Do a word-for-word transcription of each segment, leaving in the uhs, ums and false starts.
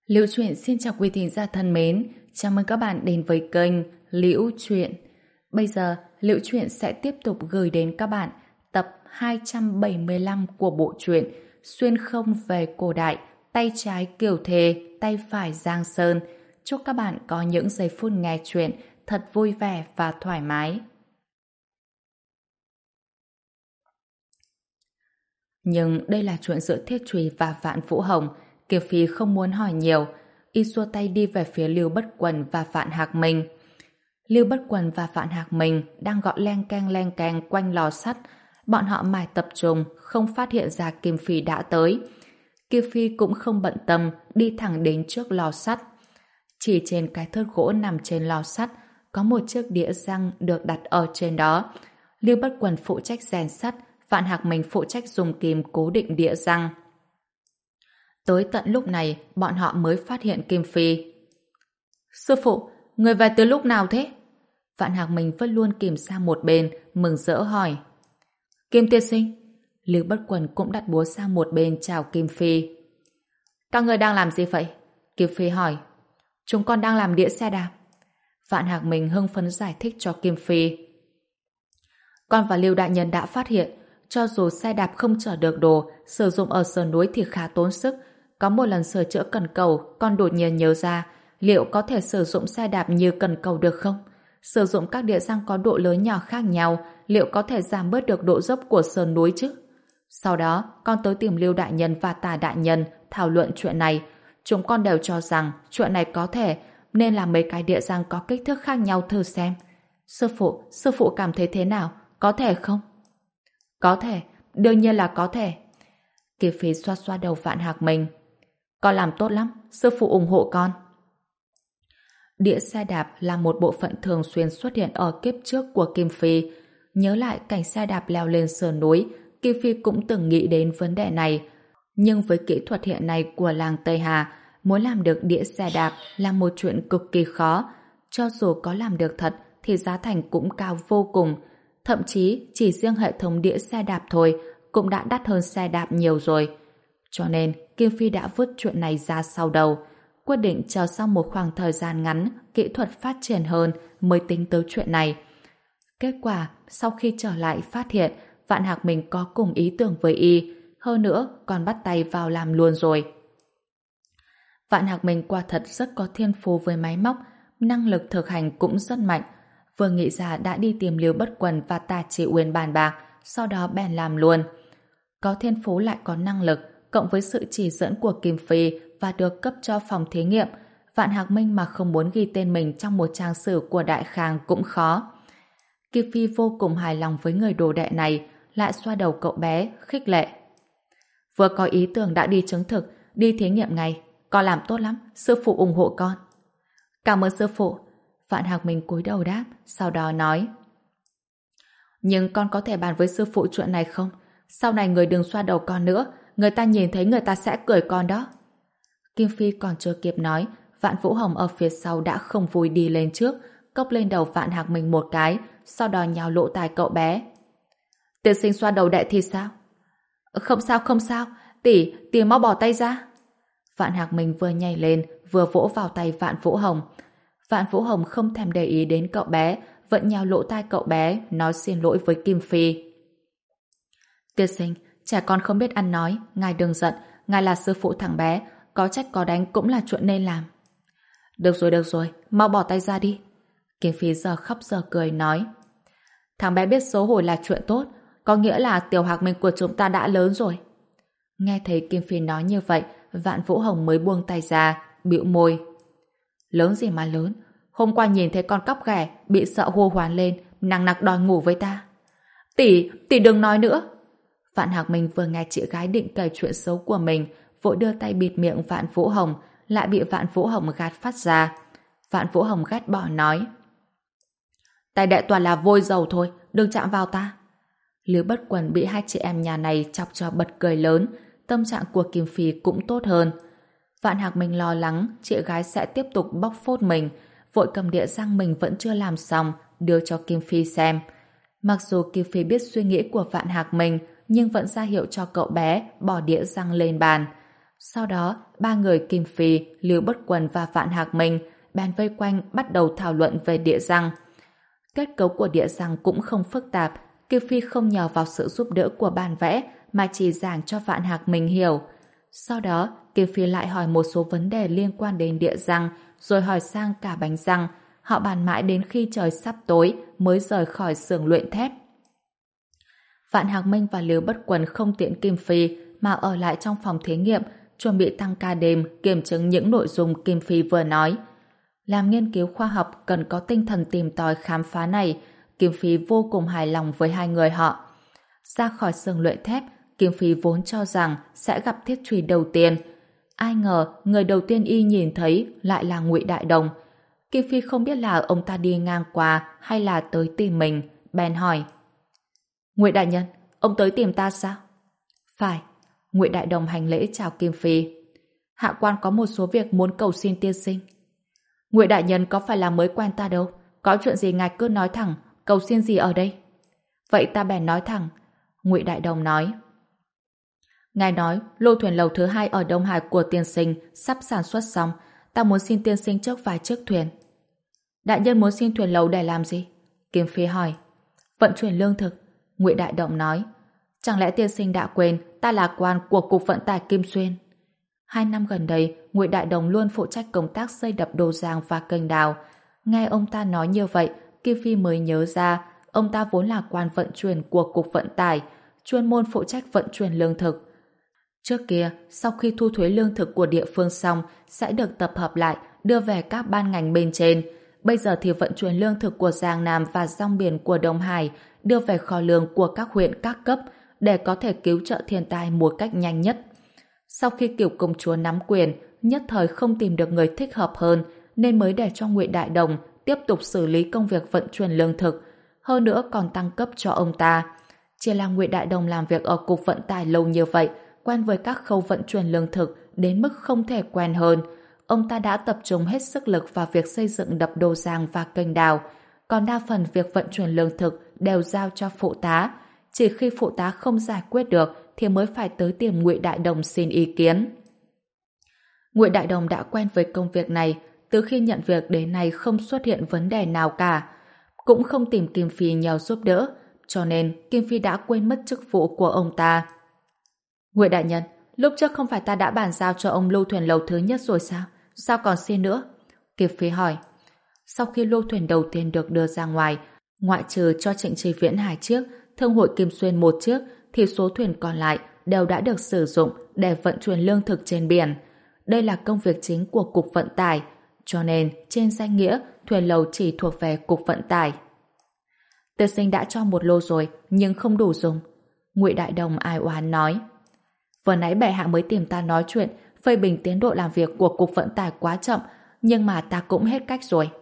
Liễu Chuyện xin chào quý thính giả thân mến, chào mừng các bạn đến với kênh Liễu Chuyện. Bây giờ, Liễu Chuyện sẽ tiếp tục gửi đến các bạn tập hai trăm bảy mươi lăm của bộ truyện Xuyên không về cổ đại, tay trái Kiều Thề, tay phải Giang Sơn. Chúc các bạn có những giây phút nghe chuyện thật vui vẻ và thoải mái. Nhưng đây là chuyện giữa Thiết Trùy và Vạn Vũ Hồng. Kiều Phi không muốn hỏi nhiều, y xua tay đi về phía Lưu Bất Quần và Vạn Hạc Minh. Lưu Bất Quần và Vạn Hạc Minh đang gõ leng keng leng keng quanh lò sắt. Bọn họ mải tập trung, không phát hiện ra Kim Phi đã tới. Kiều Phi cũng không bận tâm, đi thẳng đến trước lò sắt. Chỉ trên cái thớt gỗ nằm trên lò sắt, có một chiếc đĩa răng được đặt ở trên đó. Lưu Bất Quần phụ trách rèn sắt, Vạn Hạc Minh phụ trách dùng kìm cố định đĩa răng. Tới tận lúc này, bọn họ mới phát hiện Kim Phi. Sư phụ, người về từ lúc nào thế? Vạn Hạc Minh vẫn luôn kìm sang một bên, mừng rỡ hỏi. Kim tiên sinh. Lưu Bất Quần cũng đặt búa sang một bên chào Kim Phi. Các người đang làm gì vậy? Kim Phi hỏi. Chúng con đang làm đĩa xe đạp. Vạn Hạc Minh hưng phấn giải thích cho Kim Phi. Con và Lưu đại nhân đã phát hiện, cho dù xe đạp không chở được đồ, sử dụng ở sườn núi thì khá tốn sức. Có một lần sửa chữa cần cầu, con đột nhiên nhớ ra, liệu có thể sử dụng xe đạp như cần cầu được không? Sử dụng các đĩa răng có độ lớn nhỏ khác nhau, liệu có thể giảm bớt được độ dốc của sườn núi chứ? Sau đó, con tới tìm Lưu đại nhân và Tà đại nhân thảo luận chuyện này. Chúng con đều cho rằng chuyện này có thể, nên làm mấy cái đĩa răng có kích thước khác nhau thử xem. Sư phụ, sư phụ cảm thấy thế nào? Có thể không? Có thể, đương nhiên là có thể. Kiều Phi xoa xoa đầu Vạn Hạc Minh. Con làm tốt lắm, sư phụ ủng hộ con. Đĩa xe đạp là một bộ phận thường xuyên xuất hiện ở kiếp trước của Kim Phi. Nhớ lại cảnh xe đạp leo lên sườn núi, Kim Phi cũng từng nghĩ đến vấn đề này. Nhưng với kỹ thuật hiện nay của làng Tây Hà, muốn làm được đĩa xe đạp là một chuyện cực kỳ khó. Cho dù có làm được thật thì giá thành cũng cao vô cùng. Thậm chí chỉ riêng hệ thống đĩa xe đạp thôi cũng đã đắt hơn xe đạp nhiều rồi. Cho nên Kim Phi đã vứt chuyện này ra sau đầu, quyết định chờ sau một khoảng thời gian ngắn kỹ thuật phát triển hơn mới tính tới chuyện này. Kết quả sau khi trở lại phát hiện Vạn Hạc Minh có cùng ý tưởng với y, hơn nữa còn bắt tay vào làm luôn rồi. Vạn Hạc Minh quả thật rất có thiên phú với máy móc, năng lực thực hành cũng rất mạnh. Vừa nghĩ ra đã đi tìm Lưu Bất Quần và Tà Chỉ Uyên bàn bạc, sau đó bèn làm luôn. Có thiên phú lại có năng lực, cộng với sự chỉ dẫn của Kim Phi và được cấp cho phòng thí nghiệm, Vạn Hạc Minh mà không muốn ghi tên mình trong một trang sử của Đại Khang cũng khó. Kim Phi vô cùng hài lòng với người đồ đệ này, lại xoa đầu cậu bé, khích lệ. Vừa có ý tưởng đã đi chứng thực, đi thí nghiệm ngay, con làm tốt lắm, sư phụ ủng hộ con. Cảm ơn sư phụ. Vạn Hạc Minh cúi đầu đáp, sau đó nói. Nhưng con có thể bàn với sư phụ chuyện này không? Sau này người đừng xoa đầu con nữa, người ta nhìn thấy người ta sẽ cười con đó. Kim Phi còn chưa kịp nói, Vạn Vũ Hồng ở phía sau đã không vui đi lên trước, cốc lên đầu Vạn Hạc Minh một cái, sau đó nhào lỗ tai cậu bé. Tiên sinh xoa đầu đệ thì sao? Không sao, không sao, tỷ, tỷ mau bỏ tay ra. Vạn Hạc Minh vừa nhảy lên, vừa vỗ vào tay Vạn Vũ Hồng. Vạn Vũ Hồng không thèm để ý đến cậu bé, vẫn nhào lỗ tai cậu bé, nói xin lỗi với Kim Phi. Tiên sinh, trẻ con không biết ăn nói, ngài đừng giận, ngài là sư phụ thằng bé, có trách có đánh cũng là chuyện nên làm. Được rồi, được rồi, mau bỏ tay ra đi. Kim Phi giờ khóc giờ cười nói. Thằng bé biết xấu hổ là chuyện tốt, có nghĩa là Tiểu Hạc Minh của chúng ta đã lớn rồi. Nghe thấy Kim Phi nói như vậy, Vạn Vũ Hồng mới buông tay ra, bĩu môi. Lớn gì mà lớn, hôm qua nhìn thấy con cóc ghẻ bị sợ hô hoán lên, nằng nặc đòi ngủ với ta. Tỷ, tỷ đừng nói nữa. Vạn Hạc Minh vừa nghe chị gái định kể chuyện xấu của mình, vội đưa tay bịt miệng Vạn Vũ Hồng, lại bị Vạn Vũ Hồng gạt phát ra. Vạn Vũ Hồng ghét bỏ nói. Tay đệ toàn là vôi dầu thôi, đừng chạm vào ta. Lưu Bất Quần bị hai chị em nhà này chọc cho bật cười lớn, tâm trạng của Kim Phi cũng tốt hơn. Vạn Hạc Minh lo lắng chị gái sẽ tiếp tục bóc phốt mình, vội cầm đĩa răng mình vẫn chưa làm xong, đưa cho Kim Phi xem. Mặc dù Kim Phi biết suy nghĩ của Vạn Hạc Minh, nhưng vẫn ra hiệu cho cậu bé bỏ đĩa răng lên bàn. Sau đó, ba người Kim Phi, Lưu Bất Quần và Vạn Hạc Minh bèn vây quanh bắt đầu thảo luận về địa răng. Kết cấu của địa răng cũng không phức tạp, Kim Phi không nhờ vào sự giúp đỡ của bàn vẽ mà chỉ giảng cho Vạn Hạc Minh hiểu. Sau đó, Kim Phi lại hỏi một số vấn đề liên quan đến địa răng, rồi hỏi sang cả bánh răng. Họ bàn mãi đến khi trời sắp tối mới rời khỏi xưởng luyện thép. Vạn Hạc Minh và Lưu Bất Quần không tiện Kim Phi mà ở lại trong phòng thí nghiệm, chuẩn bị tăng ca đêm kiểm chứng những nội dung Kim Phi vừa nói. Làm nghiên cứu khoa học cần có tinh thần tìm tòi khám phá này, Kim Phi vô cùng hài lòng với hai người họ. Ra khỏi xưởng luyện thép, Kim Phi vốn cho rằng sẽ gặp Thiết Trùy đầu tiên. Ai ngờ người đầu tiên y nhìn thấy lại là Ngụy Đại Đồng. Kim Phi không biết là ông ta đi ngang qua hay là tới tìm mình, bèn hỏi: Ngụy đại nhân, ông tới tìm ta sao? Phải. Ngụy Đại Đồng hành lễ chào Kim Phi. Hạ quan có một số việc muốn cầu xin tiên sinh. Ngụy đại nhân có phải là mới quen ta đâu, có chuyện gì ngài cứ nói thẳng, cầu xin gì ở đây? Vậy ta bèn nói thẳng. Ngụy Đại Đồng nói: Ngài nói lô thuyền lầu thứ hai ở Đông Hải của tiên sinh sắp sản xuất xong, ta muốn xin tiên sinh trước vài chiếc thuyền. Đại nhân muốn xin thuyền lầu để làm gì? Kim Phi hỏi. Vận chuyển lương thực. Ngụy Đại Đồng nói. Chẳng lẽ tiên sinh đã quên ta là quan của Cục Vận tải Kim Xuyên? Hai năm gần đây, Ngụy Đại Đồng luôn phụ trách công tác xây đập Đồ Giang và kênh đào. Nghe ông ta nói như vậy, Kim Phi mới nhớ ra ông ta vốn là quan vận chuyển của Cục Vận tải, chuyên môn phụ trách vận chuyển lương thực. Trước kia, sau khi thu thuế lương thực của địa phương xong, sẽ được tập hợp lại, đưa về các ban ngành bên trên. Bây giờ thì vận chuyển lương thực của Giang Nam và rong biển của Đông Hải, đưa về kho lương của các huyện các cấp, để có thể cứu trợ thiên tai một cách nhanh nhất. Sau khi Kiều công chúa nắm quyền, nhất thời không tìm được người thích hợp hơn, nên mới để cho Ngụy Đại Đồng tiếp tục xử lý công việc vận chuyển lương thực, hơn nữa còn tăng cấp cho ông ta. Chỉ là Ngụy Đại Đồng làm việc ở Cục Vận tải lâu như vậy, quen với các khâu vận chuyển lương thực đến mức không thể quen hơn. Ông ta đã tập trung hết sức lực vào việc xây dựng đập Đồ Giang và kênh đào, còn đa phần việc vận chuyển lương thực đều giao cho phụ tá. Chỉ khi phụ tá không giải quyết được thì mới phải tới tìm Ngụy Đại Đồng xin ý kiến. Ngụy Đại Đồng đã quen với công việc này, từ khi nhận việc đến nay không xuất hiện vấn đề nào cả, cũng không tìm Kim Phi nhờ giúp đỡ, cho nên Kim Phi đã quên mất chức vụ của ông ta. Ngụy đại nhân, lúc trước không phải ta đã bàn giao cho ông lô thuyền lầu thứ nhất rồi sao? Sao còn xin nữa? Kim Phi hỏi. Sau khi lô thuyền đầu tiên được đưa ra ngoài, ngoại trừ cho Trịnh Trì Viễn hai chiếc, Thương hội Kim Xuyên một chiếc, thì số thuyền còn lại đều đã được sử dụng để vận chuyển lương thực trên biển. Đây là công việc chính của Cục Vận tải, cho nên trên danh nghĩa thuyền lầu chỉ thuộc về Cục Vận tải. Tiên sinh đã cho một lô rồi, nhưng không đủ dùng. Ngụy Đại Đồng ai oán nói. Vừa nãy bệ hạ mới tìm ta nói chuyện, phê bình tiến độ làm việc của Cục Vận tải quá chậm, nhưng mà ta cũng hết cách rồi.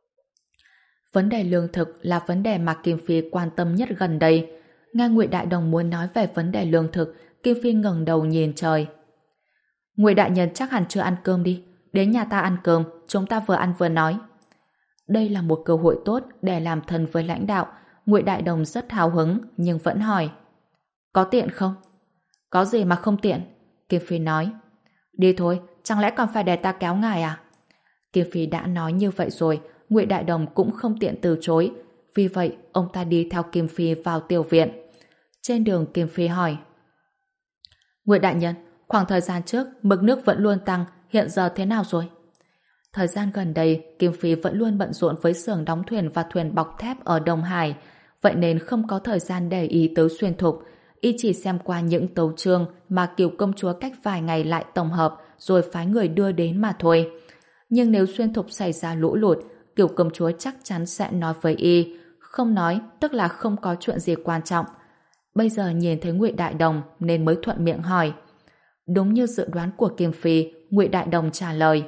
Vấn đề lương thực là vấn đề mà Kim Phi quan tâm nhất gần đây. Nghe Ngụy Đại Đồng muốn nói về vấn đề lương thực, Kim Phi ngẩng đầu nhìn trời. Ngụy đại nhân chắc hẳn chưa ăn cơm đi, đến nhà ta ăn cơm, chúng ta vừa ăn vừa nói. Đây là một cơ hội tốt để làm thân với lãnh đạo. Ngụy Đại Đồng rất hào hứng nhưng vẫn hỏi. Có tiện không? Có gì mà không tiện? Kim Phi nói. Đi thôi, chẳng lẽ còn phải để ta kéo ngài à? Kim Phi đã nói như vậy rồi, Ngụy Đại Đồng cũng không tiện từ chối. Vì vậy, ông ta đi theo Kim Phi vào tiểu viện. Trên đường Kim Phi hỏi. Ngụy đại nhân, khoảng thời gian trước, mực nước vẫn luôn tăng, hiện giờ thế nào rồi? Thời gian gần đây, Kim Phi vẫn luôn bận rộn với xưởng đóng thuyền và thuyền bọc thép ở Đông Hải, vậy nên không có thời gian để ý tới Xuyên Thục. Y chỉ xem qua những tấu chương mà Kiều công chúa cách vài ngày lại tổng hợp rồi phái người đưa đến mà thôi. Nhưng nếu Xuyên Thục xảy ra lũ lụt, Kiều công chúa chắc chắn sẽ nói với Y. Không nói, tức là không có chuyện gì quan trọng. Bây giờ nhìn thấy Ngụy Đại Đồng nên mới thuận miệng hỏi. Đúng như dự đoán của Kim Phi, Ngụy Đại Đồng trả lời.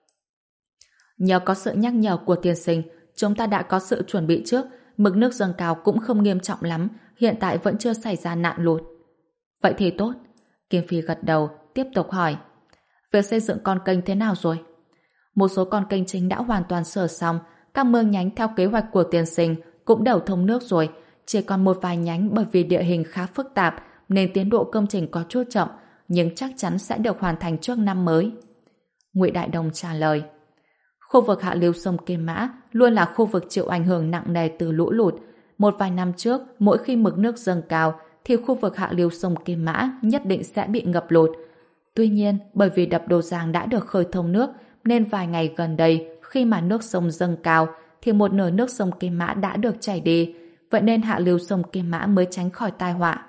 Nhờ có sự nhắc nhở của tiên sinh, chúng ta đã có sự chuẩn bị trước, mực nước dâng cao cũng không nghiêm trọng lắm, hiện tại vẫn chưa xảy ra nạn lụt. Vậy thì tốt. Kim Phi gật đầu, tiếp tục hỏi. Việc xây dựng con kênh thế nào rồi? Một số con kênh chính đã hoàn toàn sửa xong, các mương nhánh theo kế hoạch của tiên sinh cũng đều thông nước rồi, chỉ còn một vài nhánh bởi vì địa hình khá phức tạp nên tiến độ công trình có chút chậm, nhưng chắc chắn sẽ được hoàn thành trước năm mới. Ngụy Đại Đồng trả lời. Khu vực hạ lưu sông Kim Mã luôn là khu vực chịu ảnh hưởng nặng nề từ lũ lụt. Một vài năm trước, mỗi khi mực nước dâng cao, thì khu vực hạ lưu sông Kim Mã nhất định sẽ bị ngập lụt. Tuy nhiên, bởi vì đập Đồ Giang đã được khơi thông nước, nên vài ngày gần đây, khi mà nước sông dâng cao, thì một nửa nước sông Kim Mã đã được chảy đi, vậy nên hạ lưu sông Kim Mã mới tránh khỏi tai họa.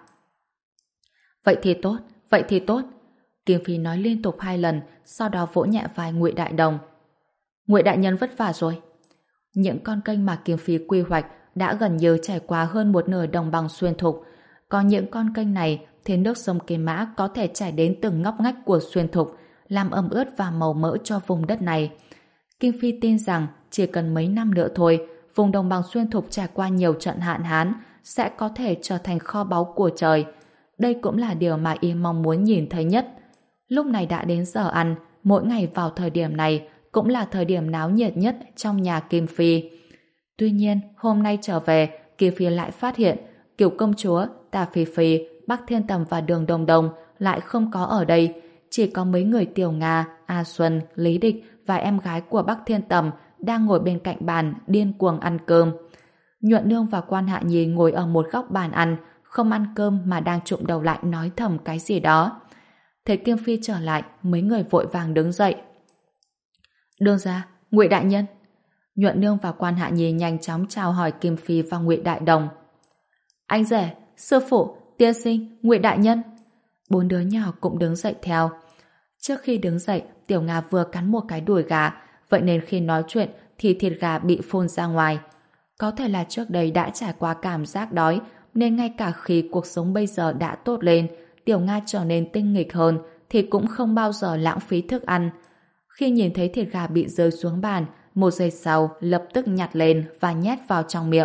Vậy thì tốt, vậy thì tốt. Kim Phi nói liên tục hai lần, sau đó vỗ nhẹ vai Ngụy Đại Đồng. Ngụy đại nhân vất vả rồi. Những con kênh mà Kim Phi quy hoạch đã gần như trải qua hơn một nửa đồng bằng xuyên thục. Có những con kênh này thì nước sông Kim Mã có thể chảy đến từng ngóc ngách của xuyên thục, làm ẩm ướt và màu mỡ cho vùng đất này. Kim Phi tin rằng chỉ cần mấy năm nữa thôi, vùng đồng bằng xuyên thục trải qua nhiều trận hạn hán sẽ có thể trở thành kho báu của trời. Đây cũng là điều mà y mong muốn nhìn thấy nhất. Lúc này đã đến giờ ăn, mỗi ngày vào thời điểm này cũng là thời điểm náo nhiệt nhất trong nhà Kim Phi. Tuy nhiên, hôm nay trở về, Kim Phi lại phát hiện Kiều công chúa, Tà Phi Phi, Bắc Thiên Tầm và Đường Đồng Đồng lại không có ở đây. Chỉ có mấy người Tiểu Nga, A Xuân, Lý Địch và em gái của Bắc Thiên Tầm đang ngồi bên cạnh bàn điên cuồng ăn cơm. Nhuận Nương và Quan Hạ Nhi ngồi ở một góc bàn ăn, không ăn cơm mà đang trụm đầu lại nói thầm cái gì đó. Thấy Kim Phi trở lại, mấy người vội vàng đứng dậy. Đương gia, Ngụy đại nhân. Nhuận Nương và Quan Hạ Nhi nhanh chóng chào hỏi Kim Phi và Ngụy Đại Đồng. Anh rể, sư phụ, tiên sinh, Ngụy đại nhân. Bốn đứa nhỏ cũng đứng dậy theo. Trước khi đứng dậy, Tiểu Nga vừa cắn một cái đùi gà, vậy nên khi nói chuyện thì thịt gà bị phun ra ngoài. Có thể là trước đây đã trải qua cảm giác đói, nên ngay cả khi cuộc sống bây giờ đã tốt lên, Tiểu Nga trở nên tinh nghịch hơn thì cũng không bao giờ lãng phí thức ăn. Khi nhìn thấy thịt gà bị rơi xuống bàn, một giây sau lập tức nhặt lên và nhét vào trong miệng.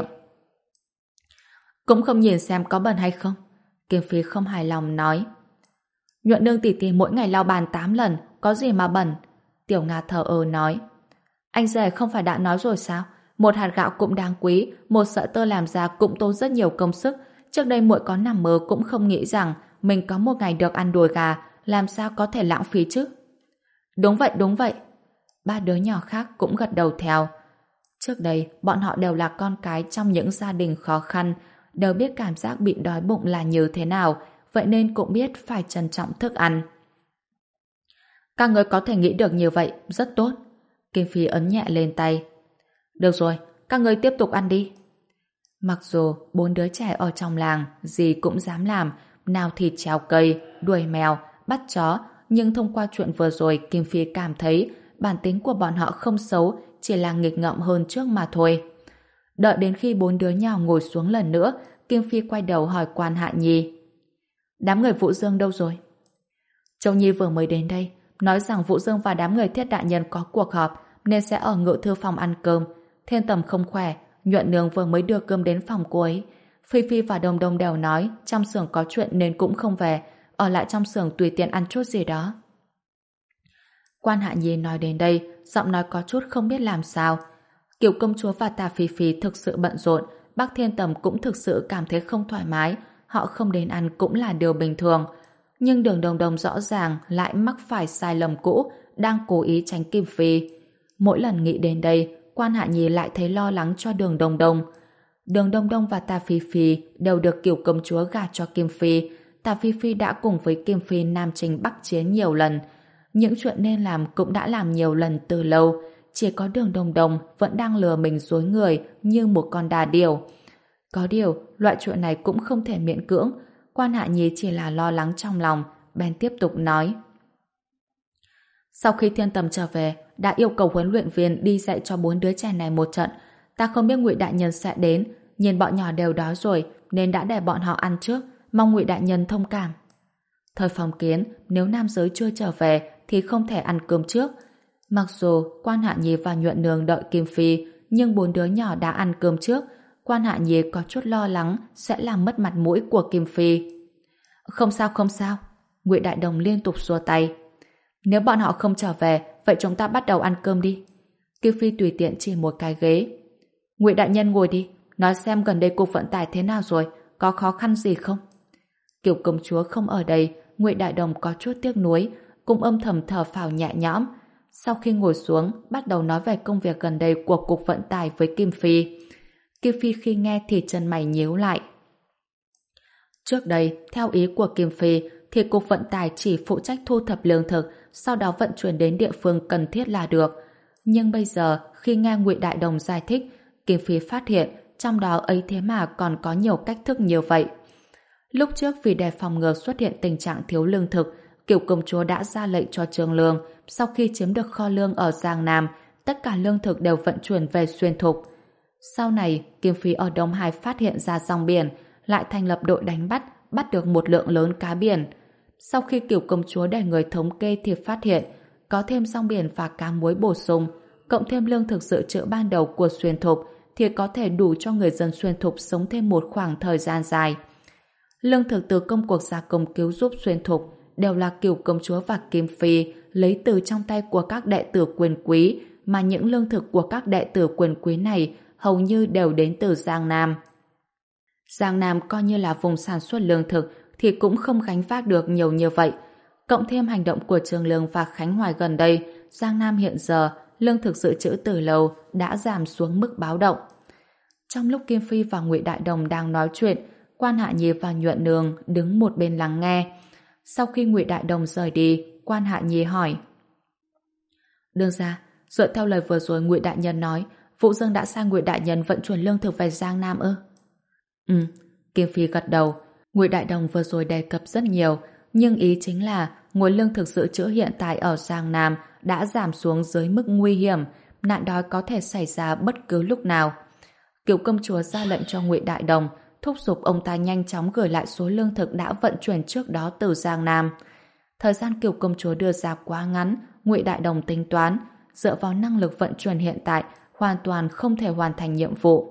Cũng không nhìn xem có bẩn hay không. Kim Phi không hài lòng nói. Nhuận Nương tỷ tỷ mỗi ngày lau bàn tám lần, có gì mà bẩn? Tiểu Nga thờ ơ nói. Anh rể không phải đã nói rồi sao? Một hạt gạo cũng đáng quý, một sợi tơ làm ra cũng tốn rất nhiều công sức. Trước đây muội có nằm mơ cũng không nghĩ rằng mình có một ngày được ăn đùi gà, làm sao có thể lãng phí chứ? Đúng vậy, đúng vậy. Ba đứa nhỏ khác cũng gật đầu theo. Trước đây, bọn họ đều là con cái trong những gia đình khó khăn, đều biết cảm giác bị đói bụng là như thế nào, vậy nên cũng biết phải trân trọng thức ăn. Các người có thể nghĩ được như vậy, rất tốt. Kim Phi ấn nhẹ lên tay. Được rồi, các người tiếp tục ăn đi. Mặc dù bốn đứa trẻ ở trong làng gì cũng dám làm, nào thịt treo cây, đuổi mèo, bắt chó, nhưng thông qua chuyện vừa rồi Kim Phi cảm thấy bản tính của bọn họ không xấu, chỉ là nghịch ngợm hơn trước mà thôi. Đợi đến khi bốn đứa nhỏ ngồi xuống lần nữa, Kim Phi quay đầu hỏi Quan Hạ Nhi. Đám người Vũ Dương đâu rồi? Châu Nhi vừa mới đến đây, nói rằng Vũ Dương và đám người Thiết đại nhân có cuộc họp nên sẽ ở ngự thư phòng ăn cơm. Thiên Tầm không khỏe, Nhuận Nương vừa mới đưa cơm đến phòng cô ấy. Phi Phi và Đồng Đồng đều nói trong xưởng có chuyện nên cũng không về, ở lại trong xưởng tùy tiện ăn chút gì đó. Quan Hạ Nhi nói đến đây, giọng nói có chút không biết làm sao. Kiều công chúa và Tà Phi Phi thực sự bận rộn, Bắc Thiên Tầm cũng thực sự cảm thấy không thoải mái, họ không đến ăn cũng là điều bình thường. Nhưng Đường Đồng Đồng rõ ràng lại mắc phải sai lầm cũ, đang cố ý tránh Kim Phi. Mỗi lần nghĩ đến đây, Quan Hạ Nhi lại thấy lo lắng cho Đường Đồng Đồng. Đường Đồng Đồng và Tà Phi Phi đều được Kiều công chúa gả cho Kim Phi. Tà Phi Phi đã cùng với Kim Phi nam chinh bắc chiến nhiều lần. Những chuyện nên làm cũng đã làm nhiều lần từ lâu, chỉ có Đường Đồng Đồng vẫn đang lừa mình dối người như một con đà điểu. Có điều, loại chuyện này cũng không thể miễn cưỡng. Quan Hạ Nhi chỉ là lo lắng trong lòng, bèn tiếp tục nói. Sau khi Thiên Tầm trở về, đã yêu cầu huấn luyện viên đi dạy cho bốn đứa trẻ này một trận. Ta không biết Ngụy đại nhân sẽ đến, nhìn bọn nhỏ đều đói rồi nên đã để bọn họ ăn trước, mong Ngụy đại nhân thông cảm. Thời phong kiến, nếu nam giới chưa trở về thì không thể ăn cơm trước. Mặc dù Quan Hạ Nhi và Nhuận Nương đợi Kim Phi, nhưng bốn đứa nhỏ đã ăn cơm trước. Quan Hạ Nhi có chút lo lắng sẽ làm mất mặt mũi của Kim Phi. Không sao, không sao. Ngụy Đại Đồng liên tục xua tay. Nếu bọn họ không trở về, vậy chúng ta bắt đầu ăn cơm đi. Kim Phi tùy tiện chỉ một cái ghế. Ngụy đại nhân ngồi đi, nói xem gần đây cục vận tải thế nào rồi, có khó khăn gì không? Kiều công chúa không ở đây, Ngụy Đại Đồng có chút tiếc nuối, cũng âm thầm thở phào nhẹ nhõm. Sau khi ngồi xuống, bắt đầu nói về công việc gần đây của Cục Vận tải với Kim Phi. Kim Phi khi nghe thì chân mày nhíu lại. Trước đây, theo ý của Kim Phi, thì Cục Vận tải chỉ phụ trách thu thập lương thực, sau đó vận chuyển đến địa phương cần thiết là được. Nhưng bây giờ, khi nghe Ngụy Đại Đồng giải thích, Kim Phi phát hiện trong đó ấy thế mà còn có nhiều cách thức như vậy. Lúc trước vì để phòng ngừa xuất hiện tình trạng thiếu lương thực, Cửu công chúa đã ra lệnh cho Trương Lương, sau khi chiếm được kho lương ở Giang Nam, tất cả lương thực đều vận chuyển về Xuyên Thục. Sau này, Kim Phi ở Đông Hải phát hiện ra rong biển, lại thành lập đội đánh bắt, bắt được một lượng lớn cá biển. Sau khi Cửu công chúa để người thống kê thì phát hiện có thêm rong biển và cá muối bổ sung, cộng thêm lương thực dự trữ ban đầu của Xuyên Thục thì có thể đủ cho người dân Xuyên Thục sống thêm một khoảng thời gian dài. Lương thực từ công cuộc gia công cứu giúp Xuyên Thục đều là Cửu công chúa và Kim Phi lấy từ trong tay của các đệ tử quyền quý, mà những lương thực của các đệ tử quyền quý này hầu như đều đến từ Giang Nam. Giang Nam coi như là vùng sản xuất lương thực thì cũng không gánh vác được nhiều như vậy. Cộng thêm hành động của Trương Lương và Khánh Hoài gần đây, Giang Nam hiện giờ lương thực dự trữ từ lâu đã giảm xuống mức báo động. Trong lúc Kim Phi và Ngụy Đại Đồng đang nói chuyện, Quan Hạ Nhi và Nhuận Nương đứng một bên lắng nghe. Sau khi Ngụy Đại Đồng rời đi, Quan Hạ Nhi hỏi: Đương gia, dựa theo lời vừa rồi Ngụy Đại Nhân nói, Vũ Dương đã sai Ngụy Đại Nhân vận chuyển lương thực về Giang Nam ư? Ừ, Kim Phi gật đầu. Ngụy Đại Đồng vừa rồi đề cập rất nhiều, nhưng ý chính là nguồn lương thực dự trữ hiện tại ở Giang Nam đã giảm xuống dưới mức nguy hiểm, nạn đói có thể xảy ra bất cứ lúc nào. Cửu công chúa ra lệnh cho Ngụy Đại Đồng thúc giục ông ta nhanh chóng gửi lại số lương thực đã vận chuyển trước đó từ Giang Nam. Thời gian Cửu công chúa đưa ra quá ngắn, Ngụy Đại Đồng tính toán, dựa vào năng lực vận chuyển hiện tại, hoàn toàn không thể hoàn thành nhiệm vụ.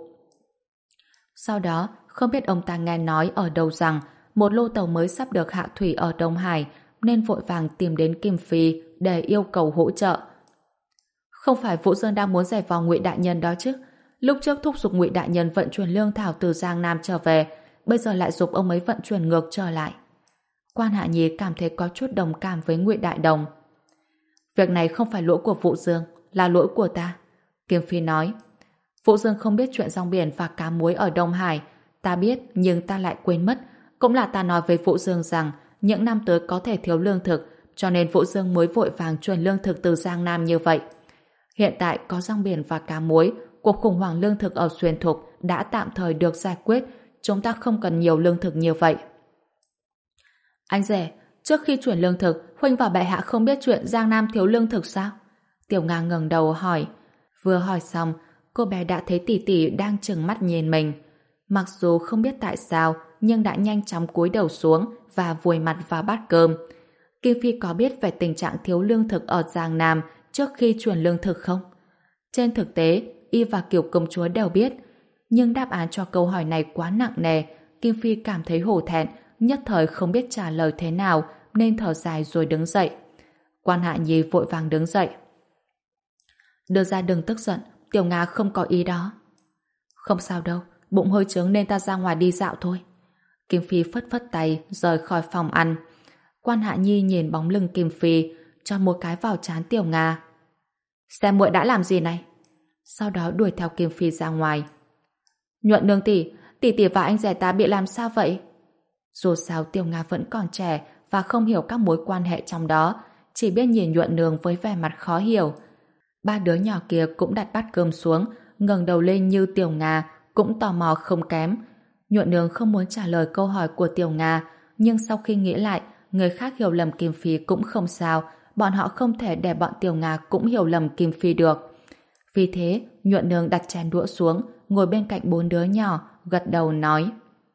Sau đó, không biết ông ta nghe nói ở đâu rằng một lô tàu mới sắp được hạ thủy ở Đông Hải, nên vội vàng tìm đến Kim Phi để yêu cầu hỗ trợ. Không phải Vũ Dương đang muốn giải vò Ngụy Đại Nhân đó chứ? Lúc trước thúc giục Ngụy Đại Nhân vận chuyển lương thảo từ Giang Nam trở về, bây giờ lại giục ông ấy vận chuyển ngược trở lại. Quan Hạ Nhi cảm thấy có chút đồng cảm với Ngụy Đại Đồng. Việc này không phải lỗi của Vũ Dương, là lỗi của ta. Kim Phi nói: Vũ Dương không biết chuyện rong biển và cá muối ở Đông Hải. Ta biết, nhưng ta lại quên mất. Cũng là ta nói với Vũ Dương rằng những năm tới có thể thiếu lương thực, cho nên Vũ Dương mới vội vàng chuyển lương thực từ Giang Nam như vậy. Hiện tại có rong biển và cá muối, cuộc khủng hoảng lương thực ở Xuyên Thục đã tạm thời được giải quyết, chúng ta không cần nhiều lương thực như vậy. Anh rể, trước khi chuyển lương thực, huynh và bệ hạ không biết chuyện Giang Nam thiếu lương thực sao? Tiểu Nga ngẩng đầu hỏi. Vừa hỏi xong, cô bé đã thấy tỷ tỷ đang trừng mắt nhìn mình. Mặc dù không biết tại sao, nhưng đã nhanh chóng cúi đầu xuống và vùi mặt vào bát cơm. Kim Phi có biết về tình trạng thiếu lương thực ở Giang Nam trước khi chuyển lương thực không? Trên thực tế, y và Kiều công chúa đều biết, nhưng đáp án cho câu hỏi này quá nặng nề, Kim Phi cảm thấy hổ thẹn, nhất thời không biết trả lời thế nào, nên thở dài rồi đứng dậy. Quan Hạ Nhi vội vàng đứng dậy. Đưa ra đừng tức giận, Tiểu Nga không có ý đó. Không sao đâu, bụng hơi trướng nên ta ra ngoài đi dạo thôi. Kim Phi phất phất tay rời khỏi phòng ăn. Quan Hạ Nhi nhìn bóng lưng Kim Phi, cho một cái vào trán Tiểu Nga. Xem muội đã làm gì này? Sau đó đuổi theo Kim Phi ra ngoài. Nhuận nương tỷ, tỷ tỷ và anh rể ta bị làm sao vậy? Dù sao Tiểu Nga vẫn còn trẻ và không hiểu các mối quan hệ trong đó, chỉ biết nhìn Nhuận nương với vẻ mặt khó hiểu. Ba đứa nhỏ kia cũng đặt bát cơm xuống, ngẩng đầu lên như Tiểu Nga, cũng tò mò không kém. Nhuận nương không muốn trả lời câu hỏi của Tiểu Nga, nhưng sau khi nghĩ lại, người khác hiểu lầm Kim Phi cũng không sao, bọn họ không thể để bọn Tiểu Nga cũng hiểu lầm Kim Phi được. Vì thế, Nhuận nương đặt chén đũa xuống, ngồi bên cạnh bốn đứa nhỏ, gật đầu nói: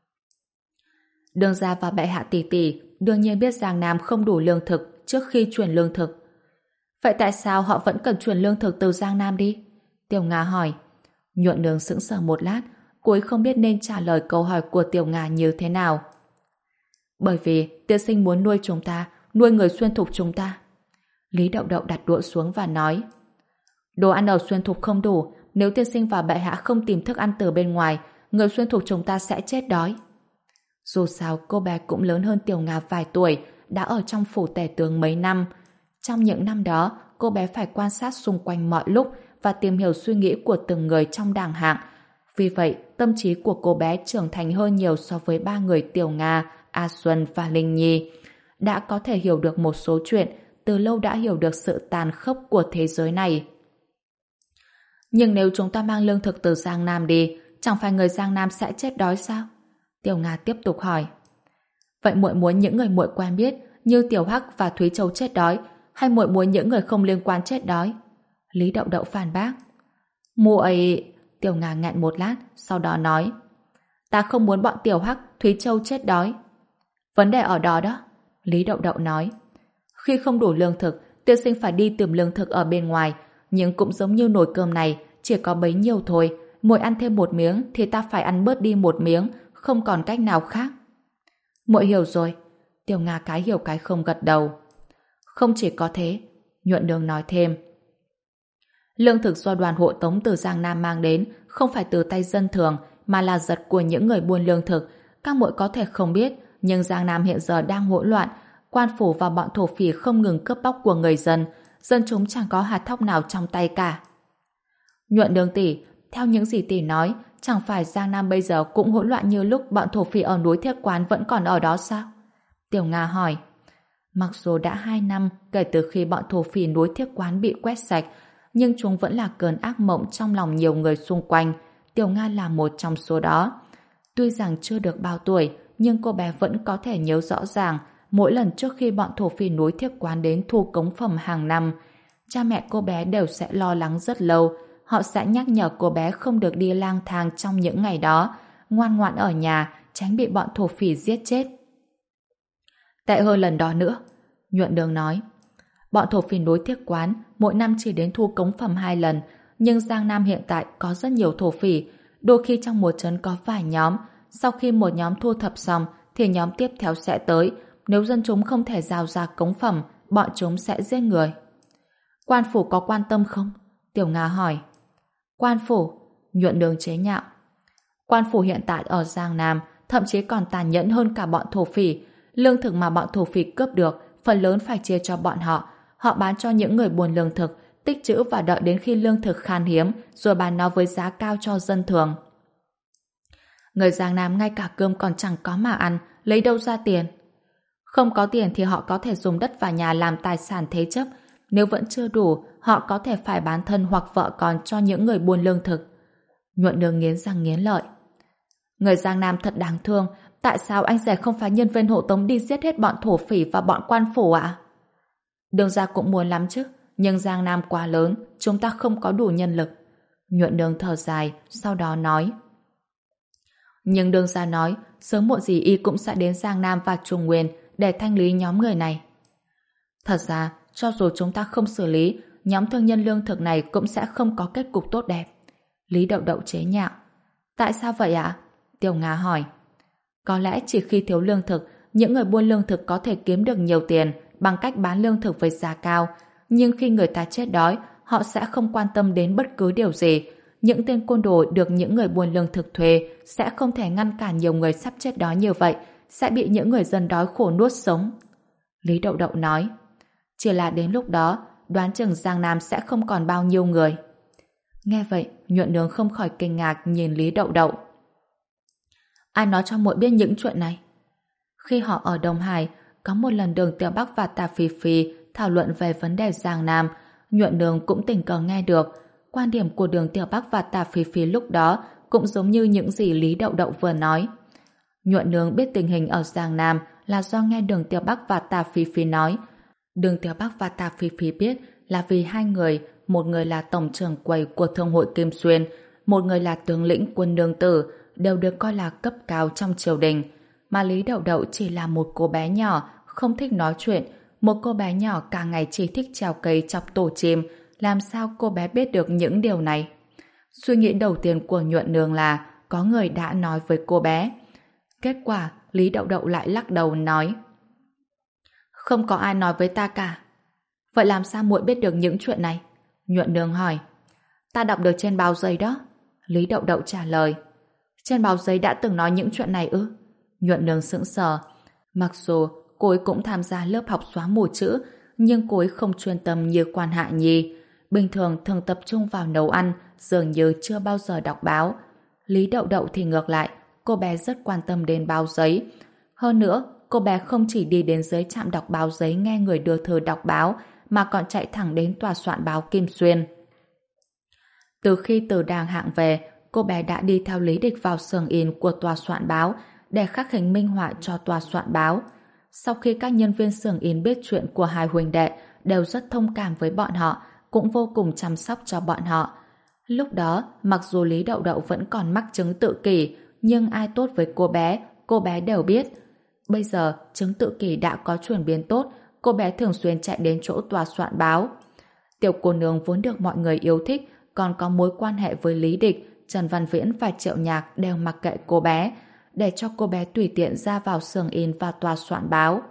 Đương gia và bệ hạ tỷ tỷ đương nhiên biết Giang Nam không đủ lương thực trước khi chuyển lương thực. Vậy tại sao họ vẫn cần chuyển lương thực từ Giang Nam đi? Tiểu Nga hỏi. Nhuận nương sững sờ một lát, cô ấy không biết nên trả lời câu hỏi của Tiểu Nga như thế nào. Bởi vì tiên sinh muốn nuôi chúng ta, nuôi người Xuyên Thục chúng ta. Lý Đậu Đậu đặt đũa xuống và nói: Đồ ăn ở Xuyên Thục không đủ, nếu tiên sinh và bệ hạ không tìm thức ăn từ bên ngoài, người Xuyên Thục chúng ta sẽ chết đói. Dù sao cô bé cũng lớn hơn Tiểu Nga vài tuổi, đã ở trong phủ tể tướng mấy năm. Trong những năm đó, cô bé phải quan sát xung quanh mọi lúc và tìm hiểu suy nghĩ của từng người trong đảng hạng. Vì vậy, tâm trí của cô bé trưởng thành hơn nhiều so với ba người Tiểu Nga, A Xuân và Linh Nhi. Đã có thể hiểu được một số chuyện, từ lâu đã hiểu được sự tàn khốc của thế giới này. Nhưng nếu chúng ta mang lương thực từ Giang Nam đi, chẳng phải người Giang Nam sẽ chết đói sao? Tiểu Nga tiếp tục hỏi. Vậy muội muốn những người muội quen biết như Tiểu Hắc và Thúy Châu chết đói, hay muội muốn những người không liên quan chết đói? Lý Đậu Đậu phản bác. Muội... Tiểu Nga nghẹn một lát, sau đó nói. Ta không muốn bọn Tiểu Hắc, Thúy Châu chết đói. Vấn đề ở đó đó. Lý Đậu Đậu nói. Khi không đủ lương thực, tiên sinh phải đi tìm lương thực ở bên ngoài, nhưng cũng giống như nồi cơm này, chỉ có bấy nhiêu thôi. Muội ăn thêm một miếng thì ta phải ăn bớt đi một miếng, không còn cách nào khác. Muội hiểu rồi. Tiểu Nga cái hiểu cái không gật đầu. Không chỉ có thế, Nhuận Nương nói thêm. Lương thực do đoàn hộ tống từ Giang Nam mang đến không phải từ tay dân thường mà là giật của những người buôn lương thực. Các muội có thể không biết, nhưng Giang Nam hiện giờ đang hỗn loạn. Quan phủ và bọn thổ phỉ không ngừng cướp bóc của người dân. Dân chúng chẳng có hạt thóc nào trong tay cả. Nhuận Nương tỷ, theo những gì tỷ nói, chẳng phải Giang Nam bây giờ cũng hỗn loạn như lúc bọn thổ phỉ ở núi Thiết Quán vẫn còn ở đó sao? Tiểu Nga hỏi. Mặc dù đã hai năm kể từ khi bọn thổ phỉ núi Thiết Quán bị quét sạch, nhưng chúng vẫn là cơn ác mộng trong lòng nhiều người xung quanh. Tiểu Nga là một trong số đó. Tuy rằng chưa được bao tuổi, nhưng cô bé vẫn có thể nhớ rõ ràng mỗi lần trước khi bọn thổ phỉ núi Thiết Quán đến thu cống phẩm hàng năm, cha mẹ cô bé đều sẽ lo lắng rất lâu. Họ sẽ nhắc nhở cô bé không được đi lang thang trong những ngày đó, ngoan ngoãn ở nhà, tránh bị bọn thổ phỉ giết chết. Tệ hơn lần đó nữa, Nhuận Nương nói. Bọn thổ phỉ núi Thiết Quán mỗi năm chỉ đến thu cống phẩm hai lần, nhưng Giang Nam hiện tại có rất nhiều thổ phỉ, đôi khi trong một trấn có vài nhóm. Sau khi một nhóm thu thập xong thì nhóm tiếp theo sẽ tới. Nếu dân chúng không thể giao ra cống phẩm, bọn chúng sẽ giết người. Quan phủ có quan tâm không? Tiểu Nga hỏi. Quan phủ? Nhuận Nương chế nhạo. Quan phủ hiện tại ở Giang Nam thậm chí còn tàn nhẫn hơn cả bọn thổ phỉ. Lương thực mà bọn thổ phỉ cướp được phần lớn phải chia cho bọn họ. Họ bán cho những người buôn lương thực, tích trữ và đợi đến khi lương thực khan hiếm rồi bán nó với giá cao cho dân thường. Người Giang Nam ngay cả cơm còn chẳng có mà ăn, lấy đâu ra tiền? Không có tiền thì họ có thể dùng đất và nhà làm tài sản thế chấp. Nếu vẫn chưa đủ, họ có thể phải bán thân hoặc vợ con cho những người buôn lương thực. Nhuận Nương nghiến răng nghiến lợi. Người Giang Nam thật đáng thương. Tại sao anh rể không phải nhân viên hộ tống đi giết hết bọn thổ phỉ và bọn quan phủ ạ? Đường ra cũng muốn lắm chứ, nhưng Giang Nam quá lớn, chúng ta không có đủ nhân lực. Nhuận Nương thở dài, sau đó nói. Nhưng đường ra nói, sớm muộn gì y cũng sẽ đến Giang Nam và Trung Nguyên để thanh lý nhóm người này. Thật ra, cho dù chúng ta không xử lý, nhóm thương nhân lương thực này cũng sẽ không có kết cục tốt đẹp. Lý Đậu Đậu chế nhạo. Tại sao vậy ạ? Tiểu Nga hỏi. Có lẽ chỉ khi thiếu lương thực, những người buôn lương thực có thể kiếm được nhiều tiền bằng cách bán lương thực với giá cao. Nhưng khi người ta chết đói, họ sẽ không quan tâm đến bất cứ điều gì. Những tên côn đồ được những người buôn lương thực thuê sẽ không thể ngăn cản nhiều người sắp chết đói như vậy, sẽ bị những người dân đói khổ nuốt sống. Lý Đậu Đậu nói. Chỉ là đến lúc đó, đoán chừng Giang Nam sẽ không còn bao nhiêu người. Nghe vậy, Nhuận Nương không khỏi kinh ngạc nhìn Lý Đậu Đậu. Ai nói cho muội biết những chuyện này? Khi họ ở Đông Hải, có một lần Đường Tiểu Bắc và Tà Phi Phi thảo luận về vấn đề Giang Nam, Nhuận Nương cũng tình cờ nghe được. Quan điểm của Đường Tiểu Bắc và Tà Phi Phi lúc đó cũng giống như những gì Lý Đậu Đậu vừa nói. Nhuận Nương biết tình hình ở Giang Nam là do nghe Đường Tiểu Bắc và Tà Phi Phi nói. Đường Tiểu Bắc và Tà Phi Phi biết là vì hai người, một người là tổng trưởng quầy của Thương hội Kim Xuyên, một người là tướng lĩnh quân Nương Tử, đều được coi là cấp cao trong triều đình. Mà Lý Đậu Đậu chỉ là một cô bé nhỏ, không thích nói chuyện, một cô bé nhỏ cả ngày chỉ thích trèo cây chọc tổ chim, làm sao cô bé biết được những điều này? Suy nghĩ đầu tiên của Nhuận Nương là có người đã nói với cô bé. Kết quả, Lý Đậu Đậu lại lắc đầu nói. Không có ai nói với ta cả. Vậy làm sao muội biết được những chuyện này? Nhuận Nương hỏi. Ta đọc được trên báo giấy đó. Lý Đậu Đậu trả lời. Trên báo giấy đã từng nói những chuyện này ư? Nhuận Nương sững sờ. Mặc dù cô ấy cũng tham gia lớp học xóa mù chữ, nhưng cô ấy không chuyên tâm như Quan Hạ Nhi. Bình thường thường tập trung vào nấu ăn, dường như chưa bao giờ đọc báo. Lý Đậu Đậu thì ngược lại, cô bé rất quan tâm đến báo giấy. Hơn nữa, cô bé không chỉ đi đến dưới trạm đọc báo giấy nghe người đưa thư đọc báo, mà còn chạy thẳng đến tòa soạn báo Kim Xuyên. Từ khi từ Đàng Hạng về, cô bé đã đi theo Lý Địch vào xưởng in của tòa soạn báo để khắc hình minh họa cho tòa soạn báo. Sau khi các nhân viên xưởng in biết chuyện của hai huynh đệ, đều rất thông cảm với bọn họ, cũng vô cùng chăm sóc cho bọn họ. Lúc đó, mặc dù Lý Đậu Đậu vẫn còn mắc chứng tự kỷ, nhưng ai tốt với cô bé, cô bé đều biết. Bây giờ, chứng tự kỷ đã có chuyển biến tốt, cô bé thường xuyên chạy đến chỗ tòa soạn báo. Tiểu cô nương vốn được mọi người yêu thích, còn có mối quan hệ với Lý Địch, Trần Văn Viễn và Triệu Nhạc đều mặc kệ cô bé, để cho cô bé tùy tiện ra vào xưởng in và tòa soạn báo.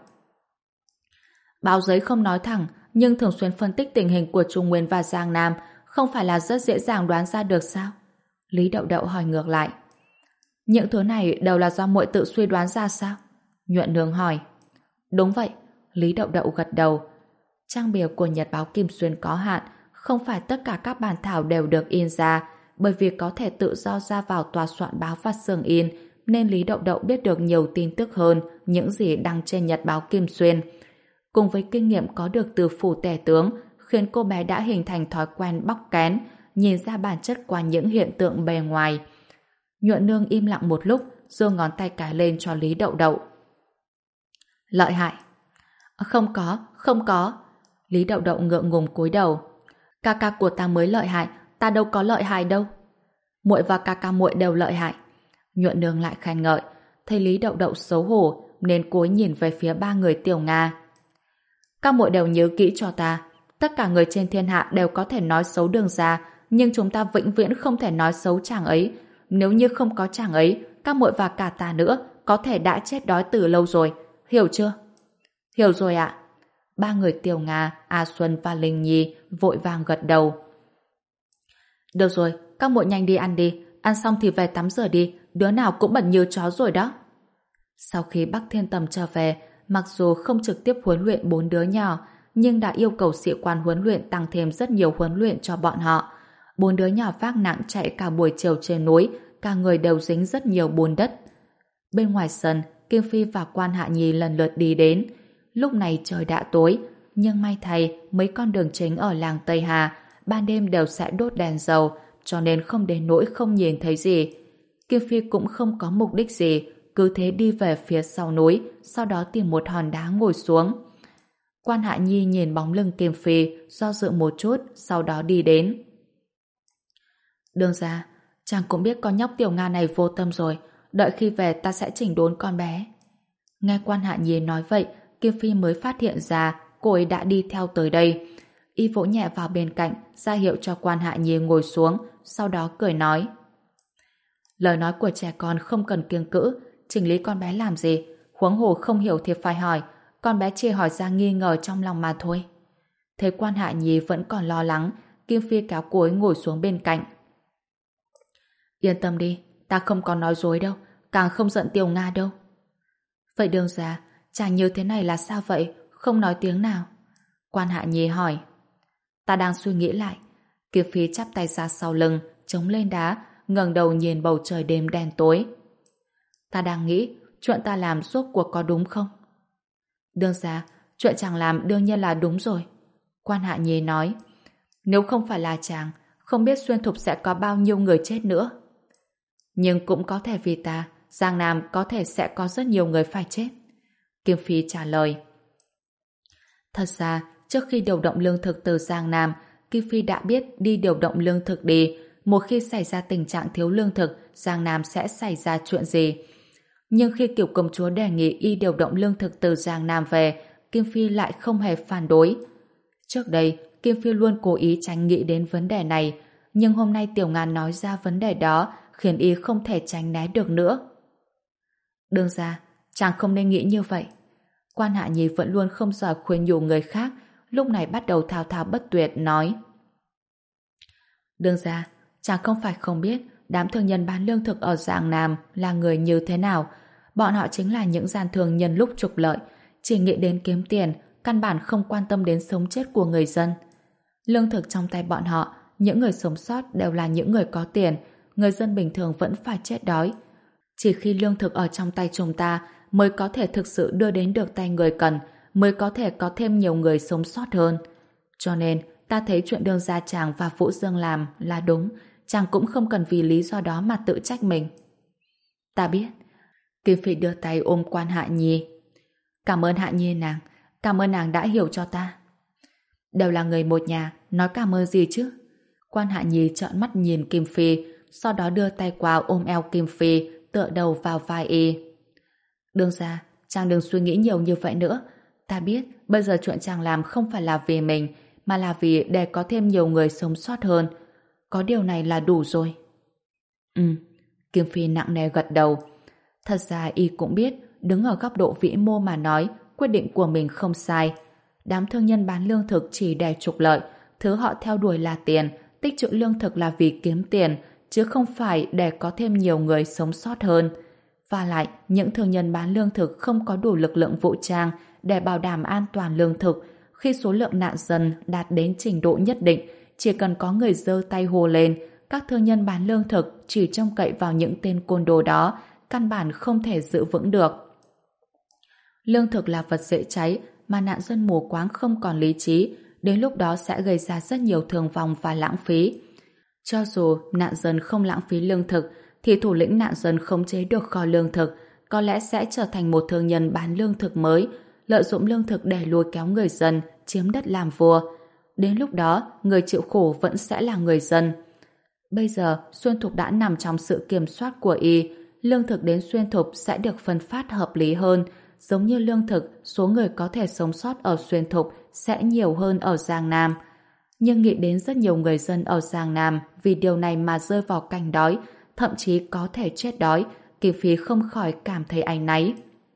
Báo giấy không nói thẳng, nhưng thường xuyên phân tích tình hình của Trung Nguyên và Giang Nam, không phải là rất dễ dàng đoán ra được sao? Lý Đậu Đậu hỏi ngược lại. Những thứ này đều là do muội tự suy đoán ra sao? Nhuận Nương hỏi. Đúng vậy, Lý Đậu Đậu gật đầu. Trang bìa của Nhật báo Kim Xuyên có hạn, không phải tất cả các bản thảo đều được in ra, bởi vì có thể tự do ra vào tòa soạn báo và xưởng in, nên Lý Đậu Đậu biết được nhiều tin tức hơn những gì đăng trên Nhật báo Kim Xuyên. Cùng với kinh nghiệm có được từ phủ tể tướng, khiến cô bé đã hình thành thói quen bóc kén, nhìn ra bản chất qua những hiện tượng bề ngoài. Nhuận Nương im lặng một lúc, giơ ngón tay cái lên cho Lý Đậu Đậu. Lợi hại. Không có, không có. Lý Đậu Đậu ngượng ngùng cúi đầu. Ca ca của ta mới lợi hại, ta đâu có lợi hại đâu. Muội và ca ca muội đều lợi hại. Nhuận Nương lại khen ngợi. Thấy Lý Đậu Đậu xấu hổ, nên cúi nhìn về phía ba người Tiểu Nga. Các muội đều nhớ kỹ cho ta. Tất cả người trên thiên hạ đều có thể nói xấu Đường gia, nhưng chúng ta vĩnh viễn không thể nói xấu chàng ấy. Nếu như không có chàng ấy, các muội và cả ta nữa có thể đã chết đói từ lâu rồi. Hiểu chưa? Hiểu rồi ạ. Ba người Tiểu Nga, A Xuân và Linh Nhi vội vàng gật đầu. Được rồi, các muội nhanh đi ăn đi. Ăn xong thì về tắm rửa đi. Đứa nào cũng bẩn như chó rồi đó. Sau khi Bắc Thiên Tầm trở về, mặc dù không trực tiếp huấn luyện bốn đứa nhỏ, nhưng đã yêu cầu sĩ quan huấn luyện tăng thêm rất nhiều huấn luyện cho bọn họ. Bốn đứa nhỏ vác nặng chạy cả buổi chiều trên núi, cả người đều dính rất nhiều bùn đất. Bên ngoài sân, Kim Phi và Quan Hạ Nhi lần lượt đi đến. Lúc này trời đã tối, nhưng may thay mấy con đường chính ở làng Tây Hà ban đêm đều sẽ đốt đèn dầu, cho nên không đến nỗi không nhìn thấy gì. Kim Phi cũng không có mục đích gì, cứ thế đi về phía sau núi, sau đó tìm một hòn đá ngồi xuống. Quan Hạ Nhi nhìn bóng lưng Kim Phi, do dự một chút, sau đó đi đến. Đường ra, chàng cũng biết con nhóc Tiểu Nga này vô tâm rồi, đợi khi về ta sẽ chỉnh đốn con bé. Nghe Quan Hạ Nhi nói vậy, Kim Phi mới phát hiện ra cô ấy đã đi theo tới đây. Y vỗ nhẹ vào bên cạnh, ra hiệu cho Quan Hạ Nhi ngồi xuống, sau đó cười nói. Lời nói của trẻ con không cần kiêng cữ, chỉnh lý con bé làm gì, huống hồ không hiểu thì phải hỏi, con bé chỉ hỏi ra nghi ngờ trong lòng mà thôi. Thấy Quan Hạ Nhi vẫn còn lo lắng, Kim Phi kéo cô ấy ngồi xuống bên cạnh. Yên tâm đi, ta không còn nói dối đâu, càng không giận Tiểu Nga đâu. Vậy Đường ra, chàng như thế này là sao vậy, không nói tiếng nào? Quan Hạ Nhi hỏi. Ta đang suy nghĩ lại. Kim Phi chắp tay ra sau lưng, chống lên đá, ngẩng đầu nhìn bầu trời đêm đen tối. Ta đang nghĩ, chuyện ta làm rốt cuộc có đúng không? Đường ra, chuyện chàng làm đương nhiên là đúng rồi. Quan Hạ Nhi nói. Nếu không phải là chàng, không biết xuyên thục sẽ có bao nhiêu người chết nữa. Nhưng cũng có thể vì ta, Giang Nam có thể sẽ có rất nhiều người phải chết. Kim Phi trả lời. Thật ra, trước khi điều động lương thực từ Giang Nam, Kim Phi đã biết đi điều động lương thực đi, một khi xảy ra tình trạng thiếu lương thực, Giang Nam sẽ xảy ra chuyện gì. Nhưng khi Kiều Công Chúa đề nghị y điều động lương thực từ Giang Nam về, Kim Phi lại không hề phản đối. Trước đây, Kim Phi luôn cố ý tránh nghĩ đến vấn đề này, nhưng hôm nay Tiểu Ngàn nói ra vấn đề đó, khiến y không thể tránh né được nữa. Đương ra, chàng không nên nghĩ như vậy. Quan Hạ Nhi vẫn luôn không giỏi khuyên nhủ người khác, lúc này bắt đầu thao thao bất tuyệt, nói. Đương ra, chàng không phải không biết đám thương nhân bán lương thực ở Giang Nam là người như thế nào. Bọn họ chính là những gian thương nhân lúc trục lợi, chỉ nghĩ đến kiếm tiền, căn bản không quan tâm đến sống chết của người dân. Lương thực trong tay bọn họ, những người sống sót đều là những người có tiền, người dân bình thường vẫn phải chết đói. Chỉ khi lương thực ở trong tay chúng ta mới có thể thực sự đưa đến được tay người cần, mới có thể có thêm nhiều người sống sót hơn. Cho nên, ta thấy chuyện Đường Gia Tràng và Vũ Dương làm là đúng, chàng cũng không cần vì lý do đó mà tự trách mình. Ta biết. Kim Phi đưa tay ôm Quan Hạ Nhi. Cảm ơn Hạ Nhi nàng, cảm ơn nàng đã hiểu cho ta. Đều là người một nhà, nói cảm ơn gì chứ? Quan Hạ Nhi trợn mắt nhìn Kim Phi, sau đó đưa tay qua ôm eo Kim Phi, tựa đầu vào vai y. Đường ra, chàng đừng suy nghĩ nhiều như vậy nữa. Ta biết, bây giờ chuyện chàng làm không phải là vì mình, mà là vì để có thêm nhiều người sống sót hơn. Có điều này là đủ rồi. Ừ, Kim Phi nặng nề gật đầu. Thật ra y cũng biết, đứng ở góc độ vĩ mô mà nói, quyết định của mình không sai. Đám thương nhân bán lương thực chỉ để trục lợi, thứ họ theo đuổi là tiền, tích trữ lương thực là vì kiếm tiền, chứ không phải để có thêm nhiều người sống sót hơn. Và lại, những thương nhân bán lương thực không có đủ lực lượng vũ trang để bảo đảm an toàn lương thực. Khi số lượng nạn dân đạt đến trình độ nhất định, chỉ cần có người giơ tay hô lên, các thương nhân bán lương thực chỉ trông cậy vào những tên côn đồ đó, căn bản không thể giữ vững được. Lương thực là vật dễ cháy, mà nạn dân mù quáng không còn lý trí, đến lúc đó sẽ gây ra rất nhiều thương vong và lãng phí. Cho dù nạn dân không lãng phí lương thực, thì thủ lĩnh nạn dân khống chế được kho lương thực, có lẽ sẽ trở thành một thương nhân bán lương thực mới, lợi dụng lương thực để lôi kéo người dân, chiếm đất làm vua. Đến lúc đó, người chịu khổ vẫn sẽ là người dân. Bây giờ, Xuyên Thục đã nằm trong sự kiểm soát của y, lương thực đến Xuyên Thục sẽ được phân phát hợp lý hơn, giống như lương thực, số người có thể sống sót ở Xuyên Thục sẽ nhiều hơn ở Giang Nam. Nhưng nghĩ đến rất nhiều người dân ở Giang Nam vì điều này mà rơi vào cảnh đói, thậm chí có thể chết đói, Kim Phi không khỏi cảm thấy áy náy.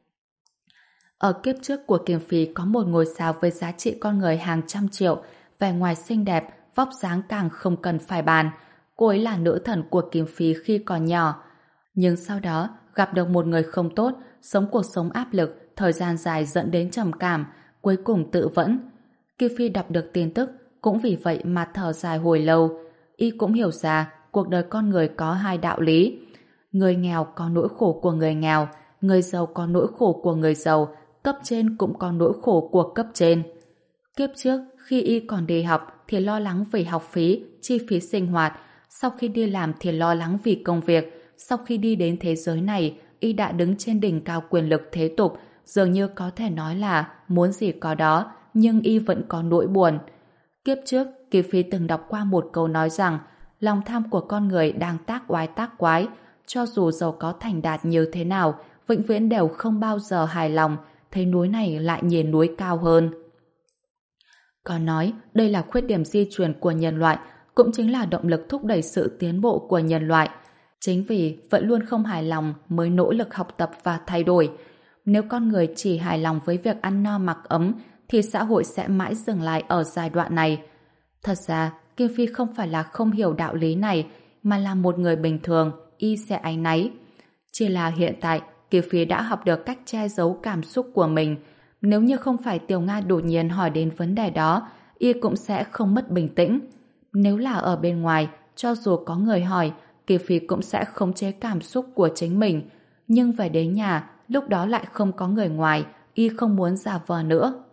Ở kiếp trước của Kim Phi có một ngôi sao với giá trị con người hàng trăm triệu, vẻ ngoài xinh đẹp, vóc dáng càng không cần phải bàn. Cô ấy là nữ thần của Kim Phi khi còn nhỏ. Nhưng sau đó, gặp được một người không tốt, sống cuộc sống áp lực, thời gian dài dẫn đến trầm cảm, cuối cùng tự vẫn. Kim Phi đọc được tin tức, cũng vì vậy mà thở dài hồi lâu. Y cũng hiểu ra, cuộc đời con người có hai đạo lý. Người nghèo có nỗi khổ của người nghèo, người giàu có nỗi khổ của người giàu, cấp trên cũng có nỗi khổ của cấp trên. Kiếp trước, khi y còn đi học thì lo lắng về học phí, chi phí sinh hoạt. Sau khi đi làm thì lo lắng vì công việc. Sau khi đi đến thế giới này, y đã đứng trên đỉnh cao quyền lực thế tục, dường như có thể nói là muốn gì có đó, nhưng y vẫn có nỗi buồn. Kiếp trước, Kỳ Phi từng đọc qua một câu nói rằng lòng tham của con người đang tác oai tác quái, cho dù giàu có thành đạt như thế nào, vĩnh viễn đều không bao giờ hài lòng, thấy núi này lại nhìn núi cao hơn. Còn nói, đây là khuyết điểm di truyền của nhân loại, cũng chính là động lực thúc đẩy sự tiến bộ của nhân loại. Chính vì vẫn luôn không hài lòng mới nỗ lực học tập và thay đổi. Nếu con người chỉ hài lòng với việc ăn no mặc ấm, thì xã hội sẽ mãi dừng lại ở giai đoạn này. Thật ra, Kim Phi không phải là không hiểu đạo lý này, mà là một người bình thường, y sẽ áy náy. Chỉ là hiện tại, Kim Phi đã học được cách che giấu cảm xúc của mình. Nếu như không phải Tiểu Nga đột nhiên hỏi đến vấn đề đó, y cũng sẽ không mất bình tĩnh. Nếu là ở bên ngoài, cho dù có người hỏi, Kim Phi cũng sẽ khống chế cảm xúc của chính mình. Nhưng về đến nhà, lúc đó lại không có người ngoài, y không muốn giả vờ nữa.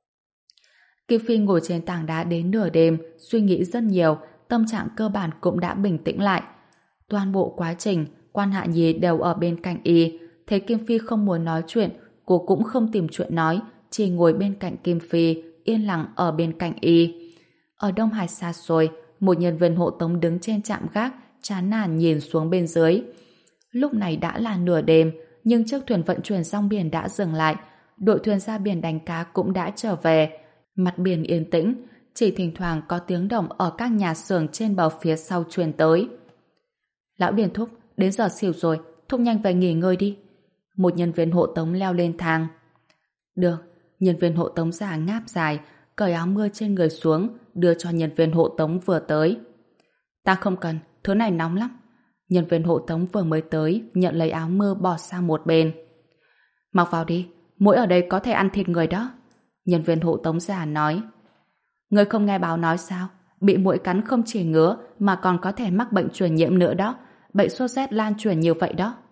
Kim Phi ngồi trên tảng đá đến nửa đêm, suy nghĩ rất nhiều, tâm trạng cơ bản cũng đã bình tĩnh lại. Toàn bộ quá trình, Quan Hạ Nhi đều ở bên cạnh y. Thấy Kim Phi không muốn nói chuyện, cô cũng không tìm chuyện nói, chỉ ngồi bên cạnh Kim Phi, yên lặng ở bên cạnh y. Ở Đông Hải xa xôi, một nhân viên hộ tống đứng trên trạm gác, chán nản nhìn xuống bên dưới. Lúc này đã là nửa đêm, nhưng chiếc thuyền vận chuyển rong biển đã dừng lại, đội thuyền ra biển đánh cá cũng đã trở về. Mặt biển yên tĩnh, chỉ thỉnh thoảng có tiếng động ở các nhà xưởng trên bờ phía sau truyền tới. Lão Điền thúc, đến giờ xỉu rồi, thúc nhanh về nghỉ ngơi đi. Một nhân viên hộ tống leo lên thang. Được, nhân viên hộ tống già ngáp dài, cởi áo mưa trên người xuống, đưa cho nhân viên hộ tống vừa tới. Ta không cần, thứ này nóng lắm. Nhân viên hộ tống vừa mới tới, nhận lấy áo mưa bỏ sang một bên. Mặc vào đi, muỗi ở đây có thể ăn thịt người đó. Nhân viên hộ tống già nói. Người không nghe báo nói sao? Bị muỗi cắn không chỉ ngứa mà còn có thể mắc bệnh truyền nhiễm nữa đó. Bệnh sốt rét lan truyền nhiều vậy đó.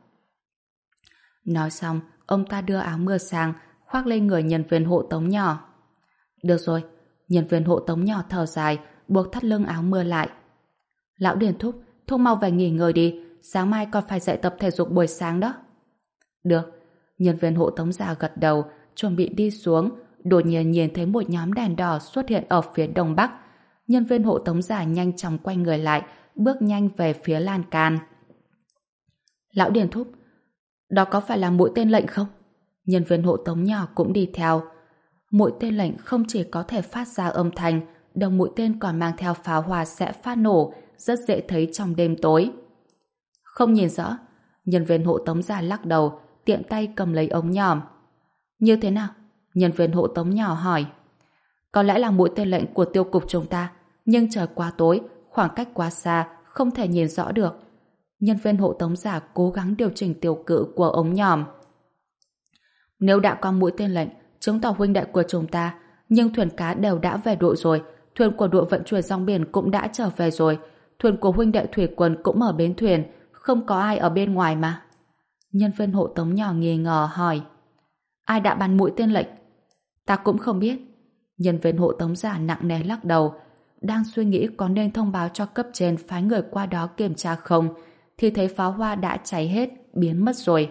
Nói xong, ông ta đưa áo mưa sang, khoác lên người nhân viên hộ tống nhỏ. Được rồi, nhân viên hộ tống nhỏ thở dài, buộc thắt lưng áo mưa lại. Lão Điền thúc, thúc mau về nghỉ ngơi đi, sáng mai còn phải dậy tập thể dục buổi sáng đó. Được, nhân viên hộ tống già gật đầu, chuẩn bị đi xuống, đột nhiên nhìn thấy một nhóm đèn đỏ xuất hiện ở phía đông bắc. Nhân viên hộ tống già nhanh chóng quay người lại, bước nhanh về phía lan can. Lão Điền thúc, đó có phải là mũi tên lệnh không? Nhân viên hộ tống nhỏ cũng đi theo. Mũi tên lệnh không chỉ có thể phát ra âm thanh, đầu mũi tên còn mang theo pháo hoa sẽ phát nổ, rất dễ thấy trong đêm tối. Không nhìn rõ, nhân viên hộ tống già lắc đầu, tiện tay cầm lấy ống nhòm. Như thế nào? Nhân viên hộ tống nhỏ hỏi. Có lẽ là mũi tên lệnh của tiêu cục chúng ta, nhưng trời quá tối, khoảng cách quá xa, không thể nhìn rõ được. Nhân viên hộ tống giả cố gắng điều chỉnh tiêu cự của ống nhòm. Nếu đã có mũi tên lệnh, chứng tỏ huynh đệ của chúng ta, nhưng thuyền cá đều đã về đội rồi, thuyền của đội vận chuyển rong biển cũng đã trở về rồi, thuyền của huynh đệ thủy quân cũng ở bến thuyền, không có ai ở bên ngoài mà. Nhân viên hộ tống nhỏ nghi ngờ hỏi. Ai đã bắn mũi tên lệnh? Ta cũng không biết. Nhân viên hộ tống giả nặng nề lắc đầu, đang suy nghĩ có nên thông báo cho cấp trên phái người qua đó kiểm tra không, thì thấy pháo hoa đã cháy hết, biến mất rồi.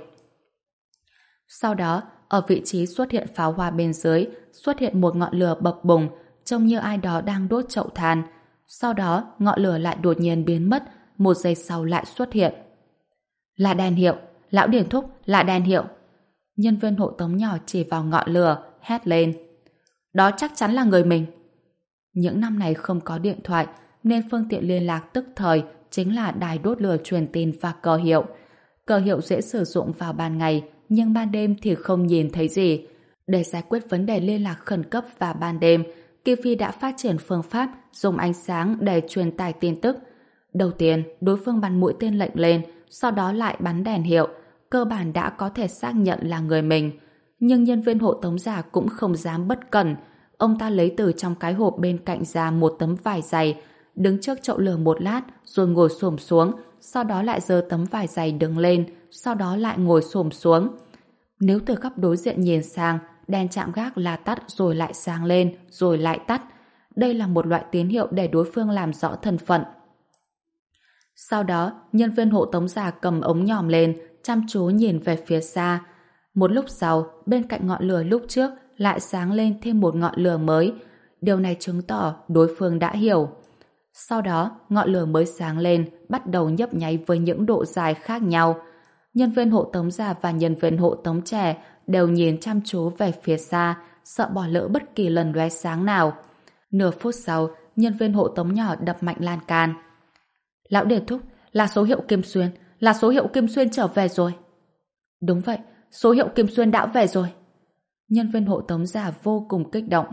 Sau đó, ở vị trí xuất hiện pháo hoa bên dưới, xuất hiện một ngọn lửa bập bùng, trông như ai đó đang đốt chậu than. Sau đó, ngọn lửa lại đột nhiên biến mất, một giây sau lại xuất hiện. Là đèn hiệu, lão Điền thúc, là đèn hiệu. Nhân viên hộ tống nhỏ chỉ vào ngọn lửa, hét lên. Đó chắc chắn là người mình. Những năm này không có điện thoại, nên phương tiện liên lạc tức thời chính là đài đốt lửa truyền tin và cờ hiệu. Cờ hiệu dễ sử dụng vào ban ngày, nhưng ban đêm thì không nhìn thấy gì. Để giải quyết vấn đề liên lạc khẩn cấp vào ban đêm, Kim Phi đã phát triển phương pháp dùng ánh sáng để truyền tải tin tức. Đầu tiên, đối phương bắn mũi tên lệnh lên, sau đó lại bắn đèn hiệu, cơ bản đã có thể xác nhận là người mình. Nhưng nhân viên hộ tống giả cũng không dám bất cẩn. Ông ta lấy từ trong cái hộp bên cạnh ra một tấm vải dày, đứng trước chậu lửa một lát rồi ngồi xổm xuống, sau đó lại giơ tấm vải dày đứng lên, sau đó lại ngồi xổm xuống. Nếu từ góc đối diện nhìn sang, đèn chạm gác là tắt rồi lại sáng lên, rồi lại tắt. Đây là một loại tín hiệu để đối phương làm rõ thân phận. Sau đó, nhân viên hộ tống giả cầm ống nhòm lên, chăm chú nhìn về phía xa. Một lúc sau, bên cạnh ngọn lửa lúc trước lại sáng lên thêm một ngọn lửa mới. Điều này chứng tỏ đối phương đã hiểu. Sau đó, ngọn lửa mới sáng lên, bắt đầu nhấp nháy với những độ dài khác nhau. Nhân viên hộ tống già và nhân viên hộ tống trẻ đều nhìn chăm chú về phía xa, sợ bỏ lỡ bất kỳ lần lóe sáng nào. Nửa phút sau, nhân viên hộ tống nhỏ đập mạnh lan can. Lão Điền thúc, là số hiệu Kim Xuyên, là số hiệu Kim Xuyên trở về rồi. Đúng vậy, số hiệu Kim Xuyên đã về rồi. Nhân viên hộ tống già vô cùng kích động.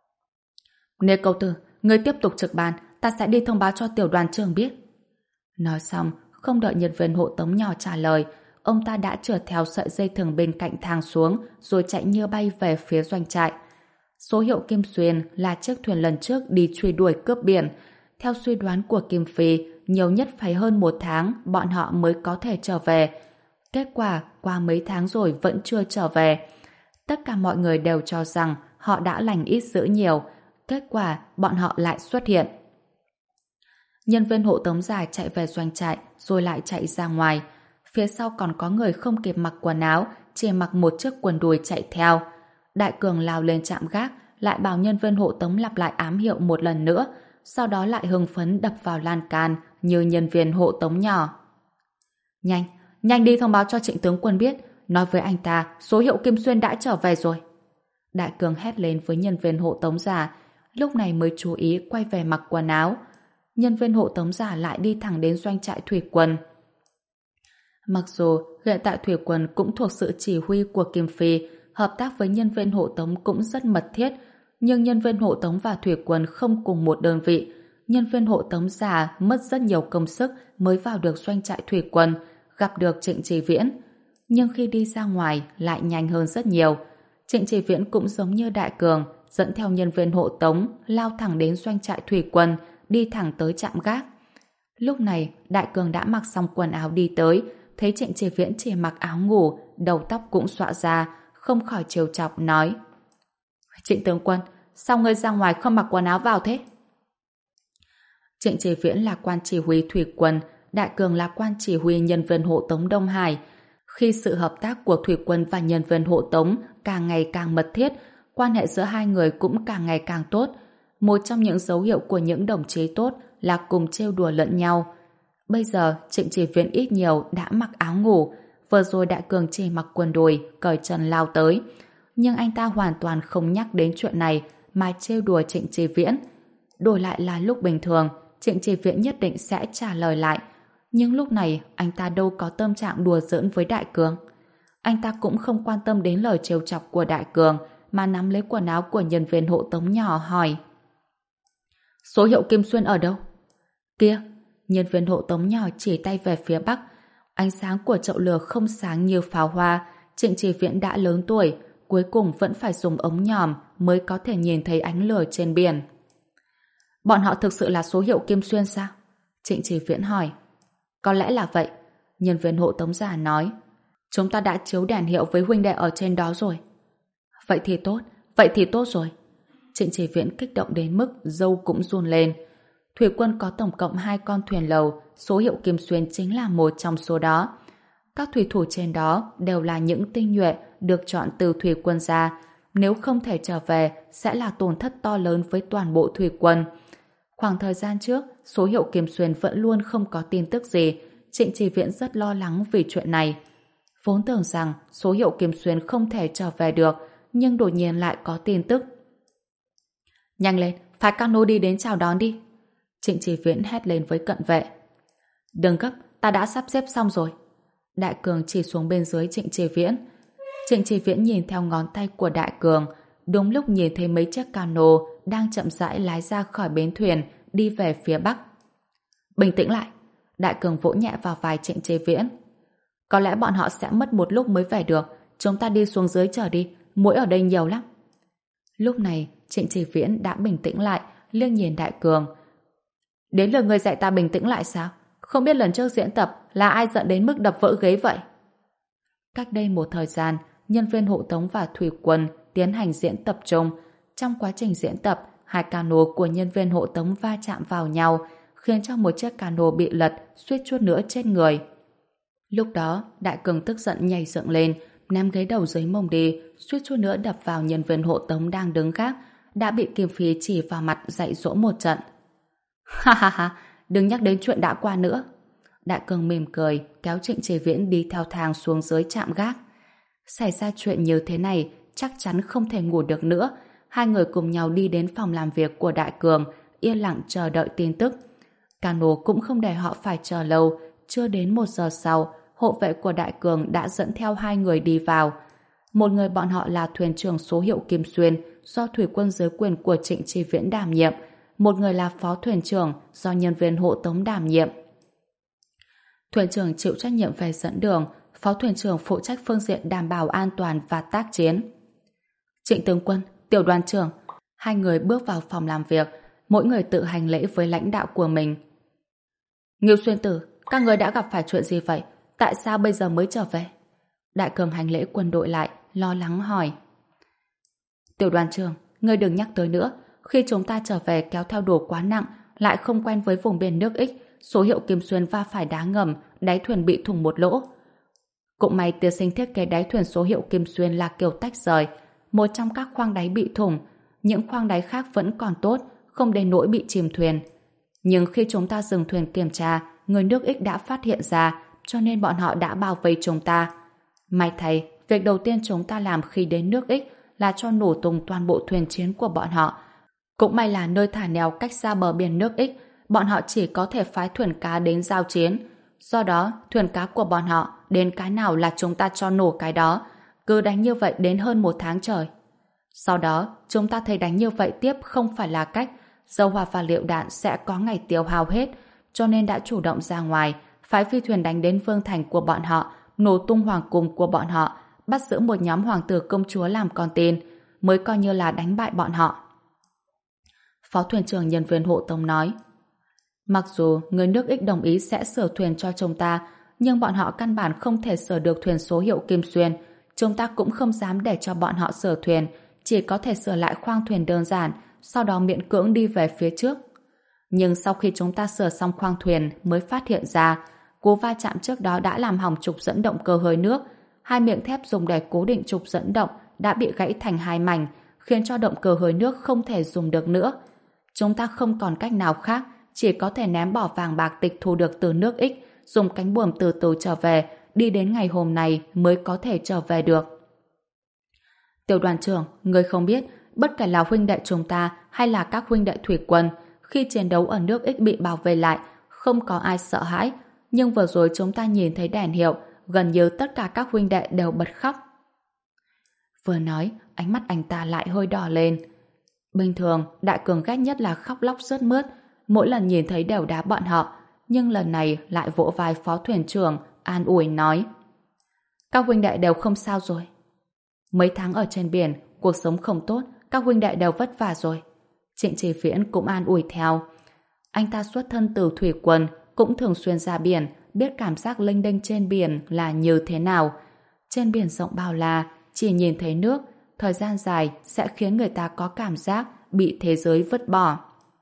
Nê Câu Tử, người tiếp tục trực ban, ta sẽ đi thông báo cho tiểu đoàn trưởng biết. Nói xong, không đợi nhân viên hộ tống nhỏ trả lời, ông ta đã trượt theo sợi dây thừng bên cạnh thang xuống, rồi chạy như bay về phía doanh trại. Số hiệu Kim Xuyên là chiếc thuyền lần trước đi truy đuổi cướp biển. Theo suy đoán của Kim Phi, nhiều nhất phải hơn một tháng bọn họ mới có thể trở về. Kết quả, qua mấy tháng rồi vẫn chưa trở về. Tất cả mọi người đều cho rằng họ đã lành ít dữ nhiều. Kết quả, bọn họ lại xuất hiện. Nhân viên hộ tống dài chạy về doanh trại rồi lại chạy ra ngoài. Phía sau còn có người không kịp mặc quần áo, chỉ mặc một chiếc quần đùi chạy theo. Đại Cường lao lên trạm gác, lại bảo nhân viên hộ tống lặp lại ám hiệu một lần nữa, sau đó lại hưng phấn đập vào lan can như nhân viên hộ tống nhỏ. Nhanh, nhanh đi thông báo cho Trịnh tướng quân biết, nói với anh ta số hiệu Kim Xuyên đã trở về rồi. Đại Cường hét lên với nhân viên hộ tống giả, lúc này mới chú ý quay về mặc quần áo. Nhân viên hộ tống giả lại đi thẳng đến doanh trại thủy quân. Mặc dù hiện tại thủy quân cũng thuộc sự chỉ huy của Kim Phi, hợp tác với nhân viên hộ tống cũng rất mật thiết, nhưng nhân viên hộ tống và thủy quân không cùng một đơn vị. Nhân viên hộ tống giả mất rất nhiều công sức mới vào được doanh trại thủy quân, gặp được Trịnh Chí Viễn. Nhưng khi đi ra ngoài lại nhanh hơn rất nhiều. Trịnh Chỉ Viễn cũng giống như Đại Cường, dẫn theo nhân viên hộ tống, lao thẳng đến doanh trại thủy quân, đi thẳng tới trạm gác. Lúc này, Đại Cường đã mặc xong quần áo đi tới, thấy Trịnh Chỉ Viễn chỉ mặc áo ngủ, đầu tóc cũng xõa ra, không khỏi trêu chọc nói: Trịnh tướng quân, sao ngươi ra ngoài không mặc quần áo vào thế? Trịnh Chỉ Viễn là quan chỉ huy thủy quân, Đại Cường là quan chỉ huy nhân viên hộ tống Đông Hải. Khi sự hợp tác của thủy quân và nhân viên hộ tống càng ngày càng mật thiết, quan hệ giữa hai người cũng càng ngày càng tốt. Một trong những dấu hiệu của những đồng chí tốt là cùng trêu đùa lẫn nhau. Bây giờ, Trịnh Chỉ Viễn ít nhiều đã mặc áo ngủ, vừa rồi Đại Cường chỉ mặc quần đùi, cởi trần lao tới. Nhưng anh ta hoàn toàn không nhắc đến chuyện này mà trêu đùa Trịnh Chỉ Viễn. Đổi lại là lúc bình thường, Trịnh Chỉ Viễn nhất định sẽ trả lời lại. Nhưng lúc này, anh ta đâu có tâm trạng đùa giỡn với Đại Cường. Anh ta cũng không quan tâm đến lời trêu chọc của Đại Cường, mà nắm lấy quần áo của nhân viên hộ tống nhỏ hỏi: Số hiệu Kim Xuyên ở đâu? Kia, nhân viên hộ tống nhỏ chỉ tay về phía bắc. Ánh sáng của chậu lửa không sáng như pháo hoa. Trịnh Chỉ Viễn đã lớn tuổi, cuối cùng vẫn phải dùng ống nhòm mới có thể nhìn thấy ánh lửa trên biển. Bọn họ thực sự là số hiệu Kim Xuyên sao? Trịnh Chỉ Viễn hỏi. Có lẽ là vậy, nhân viên hộ tống già nói. Chúng ta đã chiếu đèn hiệu với huynh đệ ở trên đó rồi. Vậy thì tốt, vậy thì tốt rồi. Trịnh Chỉ Viễn kích động đến mức râu cũng run lên. Thủy quân có tổng cộng hai con thuyền lầu, số hiệu Kim Xuyên chính là một trong số đó. Các thủy thủ trên đó đều là những tinh nhuệ được chọn từ thủy quân ra. Nếu không thể trở về, sẽ là tổn thất to lớn với toàn bộ thủy quân. Khoảng thời gian trước, số hiệu Kim Xuyên vẫn luôn không có tin tức gì. Trịnh Chỉ Viễn rất lo lắng vì chuyện này. Vốn tưởng rằng số hiệu Kim Xuyên không thể trở về được, nhưng đột nhiên lại có tin tức. Nhanh lên, phái cano đi đến chào đón đi. Trịnh Chỉ Viễn hét lên với cận vệ. Đừng gấp, ta đã sắp xếp xong rồi. Đại Cường chỉ xuống bên dưới Trịnh Chỉ Viễn. Trịnh Chỉ Viễn nhìn theo ngón tay của Đại Cường, đúng lúc nhìn thấy mấy chiếc cano đang chậm rãi lái ra khỏi bến thuyền, đi về phía bắc. Bình tĩnh lại. Đại Cường vỗ nhẹ vào vai Trịnh Chỉ Viễn. Có lẽ bọn họ sẽ mất một lúc mới về được. Chúng ta đi xuống dưới chờ đi, muỗi ở đây nhiều lắm. Lúc này, Trịnh Chỉ Viễn đã bình tĩnh lại, liếc nhìn Đại Cường. Đến lượt người dạy ta bình tĩnh lại sao? Không biết lần trước diễn tập là ai giận đến mức đập vỡ ghế vậy? Cách đây một thời gian, nhân viên hộ tống và thủy quân tiến hành diễn tập chung. Trong quá trình diễn tập, hai cano của nhân viên hộ tống va chạm vào nhau, khiến cho một chiếc cano bị lật, suýt chút nữa chết người. Lúc đó, Đại Cường tức giận nhảy dựng lên, ném ghế đầu dưới mông đi, suýt chút nữa đập vào nhân viên hộ tống đang đứng gác, đã bị Kim Phi chỉ vào mặt dạy dỗ một trận. Ha ha ha, đừng nhắc đến chuyện đã qua nữa. Đại Cường mỉm cười, kéo Trịnh Chỉ Viễn đi theo thang xuống dưới trạm gác. Xảy ra chuyện như thế này, chắc chắn không thể ngủ được nữa. Hai người cùng nhau đi đến phòng làm việc của Đại Cường, yên lặng chờ đợi tin tức. Cano cũng không để họ phải chờ lâu, chưa đến một giờ sau, hộ vệ của Đại Cường đã dẫn theo hai người đi vào. Một người bọn họ là thuyền trưởng số hiệu Kim Xuyên, do thủy quân dưới quyền của Trịnh Chỉ Viễn đảm nhiệm. Một người là phó thuyền trưởng, do nhân viên hộ tống đảm nhiệm. Thuyền trưởng chịu trách nhiệm về dẫn đường, phó thuyền trưởng phụ trách phương diện đảm bảo an toàn và tác chiến. Trịnh tướng quân, tiểu đoàn trưởng, hai người bước vào phòng làm việc, mỗi người tự hành lễ với lãnh đạo của mình. Ngưu Xuyên Tử, các người đã gặp phải chuyện gì vậy? Tại sao bây giờ mới trở về? Đại Cường hành lễ quân đội lại, lo lắng hỏi. Tiểu đoàn trưởng, ngươi đừng nhắc tới nữa. Khi chúng ta trở về kéo theo đồ quá nặng, lại không quen với vùng biển nước Ích, số hiệu Kim Xuyên va phải đá ngầm, đáy thuyền bị thủng một lỗ. Cũng may tiên sinh thiết kế đáy thuyền số hiệu Kim Xuyên là kiểu tách rời. Một trong các khoang đáy bị thủng, những khoang đáy khác vẫn còn tốt, không đến nỗi bị chìm thuyền. Nhưng khi chúng ta dừng thuyền kiểm tra, người nước Ích đã phát hiện ra, cho nên bọn họ đã bao vây chúng ta. May thay, việc đầu tiên chúng ta làm khi đến nước Ích là cho nổ tung toàn bộ thuyền chiến của bọn họ. Cũng may là nơi thả neo cách xa bờ biển nước Ích, bọn họ chỉ có thể phái thuyền cá đến giao chiến. Do đó, thuyền cá của bọn họ đến cái nào là chúng ta cho nổ cái đó. Cứ đánh như vậy đến hơn một tháng trời. Sau đó, chúng ta thấy đánh như vậy tiếp không phải là cách. Dầu hỏa và liệu đạn sẽ có ngày tiêu hao hết, cho nên đã chủ động ra ngoài, phái phi thuyền đánh đến vương thành của bọn họ, nổ tung hoàng cung của bọn họ, bắt giữ một nhóm hoàng tử công chúa làm con tin, mới coi như là đánh bại bọn họ. Phó thuyền trưởng nhân viên hộ tống nói, mặc dù người nước Ích đồng ý sẽ sửa thuyền cho chúng ta, nhưng bọn họ căn bản không thể sửa được thuyền số hiệu Kim Xuyên. Chúng ta cũng không dám để cho bọn họ sửa thuyền, chỉ có thể sửa lại khoang thuyền đơn giản, sau đó miễn cưỡng đi về phía trước. Nhưng sau khi chúng ta sửa xong khoang thuyền mới phát hiện ra, cú va chạm trước đó đã làm hỏng trục dẫn động cơ hơi nước. Hai miệng thép dùng để cố định trục dẫn động đã bị gãy thành hai mảnh, khiến cho động cơ hơi nước không thể dùng được nữa. Chúng ta không còn cách nào khác, chỉ có thể ném bỏ vàng bạc tịch thu được từ nước Ích, dùng cánh buồm từ từ trở về, đi đến ngày hôm nay mới có thể trở về được. Tiểu đoàn trưởng, người không biết, bất kể là huynh đệ chúng ta hay là các huynh đệ thủy quân, khi chiến đấu ở nước Ích bị bảo vệ lại, không có ai sợ hãi, nhưng vừa rồi chúng ta nhìn thấy đèn hiệu, gần như tất cả các huynh đệ đều bật khóc. Vừa nói, ánh mắt anh ta lại hơi đỏ lên. Bình thường, Đại Cường ghét nhất là khóc lóc sướt mướt, mỗi lần nhìn thấy đều đá bọn họ, nhưng lần này lại vỗ vai phó thuyền trưởng, an ủi nói: các huynh đệ đều không sao rồi. Mấy tháng ở trên biển, cuộc sống không tốt, các huynh đệ đều vất vả rồi. Trịnh Chỉ Viễn cũng an ủi theo. Anh ta xuất thân từ thủy quân, cũng thường xuyên ra biển, biết cảm giác lênh đênh trên biển là như thế nào. Trên biển rộng bao la, chỉ nhìn thấy nước, thời gian dài sẽ khiến người ta có cảm giác bị thế giới vứt bỏ.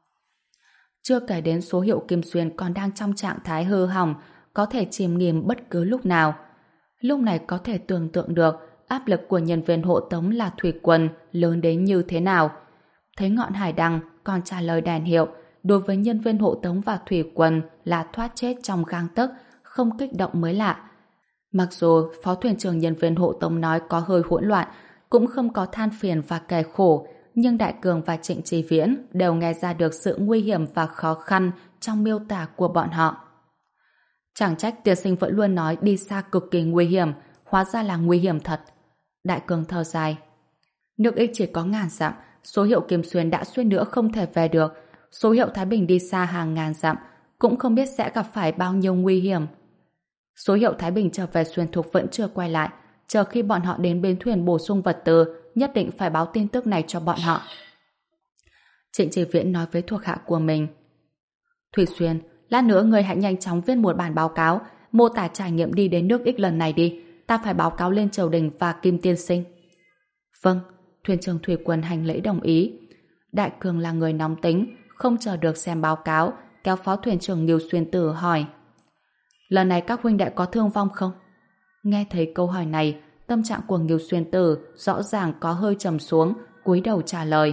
Chưa kể đến số hiệu Kim Xuyên còn đang trong trạng thái hư hỏng, có thể chìm nghỉm bất cứ lúc nào. Lúc này có thể tưởng tượng được áp lực của nhân viên hộ tống là thủy quân lớn đến như thế nào. Thấy ngọn hải đăng còn trả lời đèn hiệu, đối với nhân viên hộ tống và thủy quân là thoát chết trong gang tấc, không kích động mới lạ. Mặc dù phó thuyền trưởng nhân viên hộ tống nói có hơi hỗn loạn, cũng không có than phiền và kể khổ, nhưng Đại Cường và Trịnh Chí Viễn đều nghe ra được sự nguy hiểm và khó khăn trong miêu tả của bọn họ. Chẳng trách tiên sinh vẫn luôn nói đi xa cực kỳ nguy hiểm, hóa ra là nguy hiểm thật. Đại Cường thở dài. Nước Ích chỉ có ngàn dặm, số hiệu Kim Xuyên đã suýt nữa không thể về được, số hiệu Thái Bình đi xa hàng ngàn dặm, cũng không biết sẽ gặp phải bao nhiêu nguy hiểm. Số hiệu Thái Bình trở về Xuyên Thục vẫn chưa quay lại, chờ khi bọn họ đến bến thuyền bổ sung vật tư, nhất định phải báo tin tức này cho bọn họ. Trịnh Chỉ Viễn nói với thuộc hạ của mình. Thủy Xuyên, lát nữa người hãy nhanh chóng viết một bản báo cáo, mô tả trải nghiệm đi đến nước Ích lần này đi, ta phải báo cáo lên triều đình và Kim tiên sinh. Vâng, thuyền trưởng thủy quân hành lễ đồng ý. Đại Cường là người nóng tính, không chờ được xem báo cáo, kéo phó thuyền trưởng Ngưu Xuyên Tử hỏi: lần này các huynh đệ có thương vong không? Nghe thấy câu hỏi này, tâm trạng của Ngưu Xuyên Tử rõ ràng có hơi trầm xuống, cúi đầu trả lời: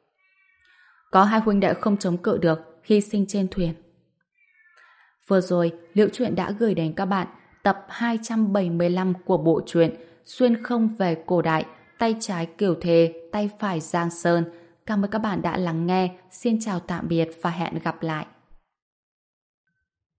có hai huynh đệ không chống cự được, hy sinh trên thuyền. Vừa rồi, Liễu Chuyện đã gửi đến các bạn tập hai trăm bảy mươi lăm của bộ truyện Xuyên không về cổ đại, tay trái Kiều Thề, tay phải Giang Sơn. Cảm ơn các bạn đã lắng nghe. Xin chào tạm biệt và hẹn gặp lại.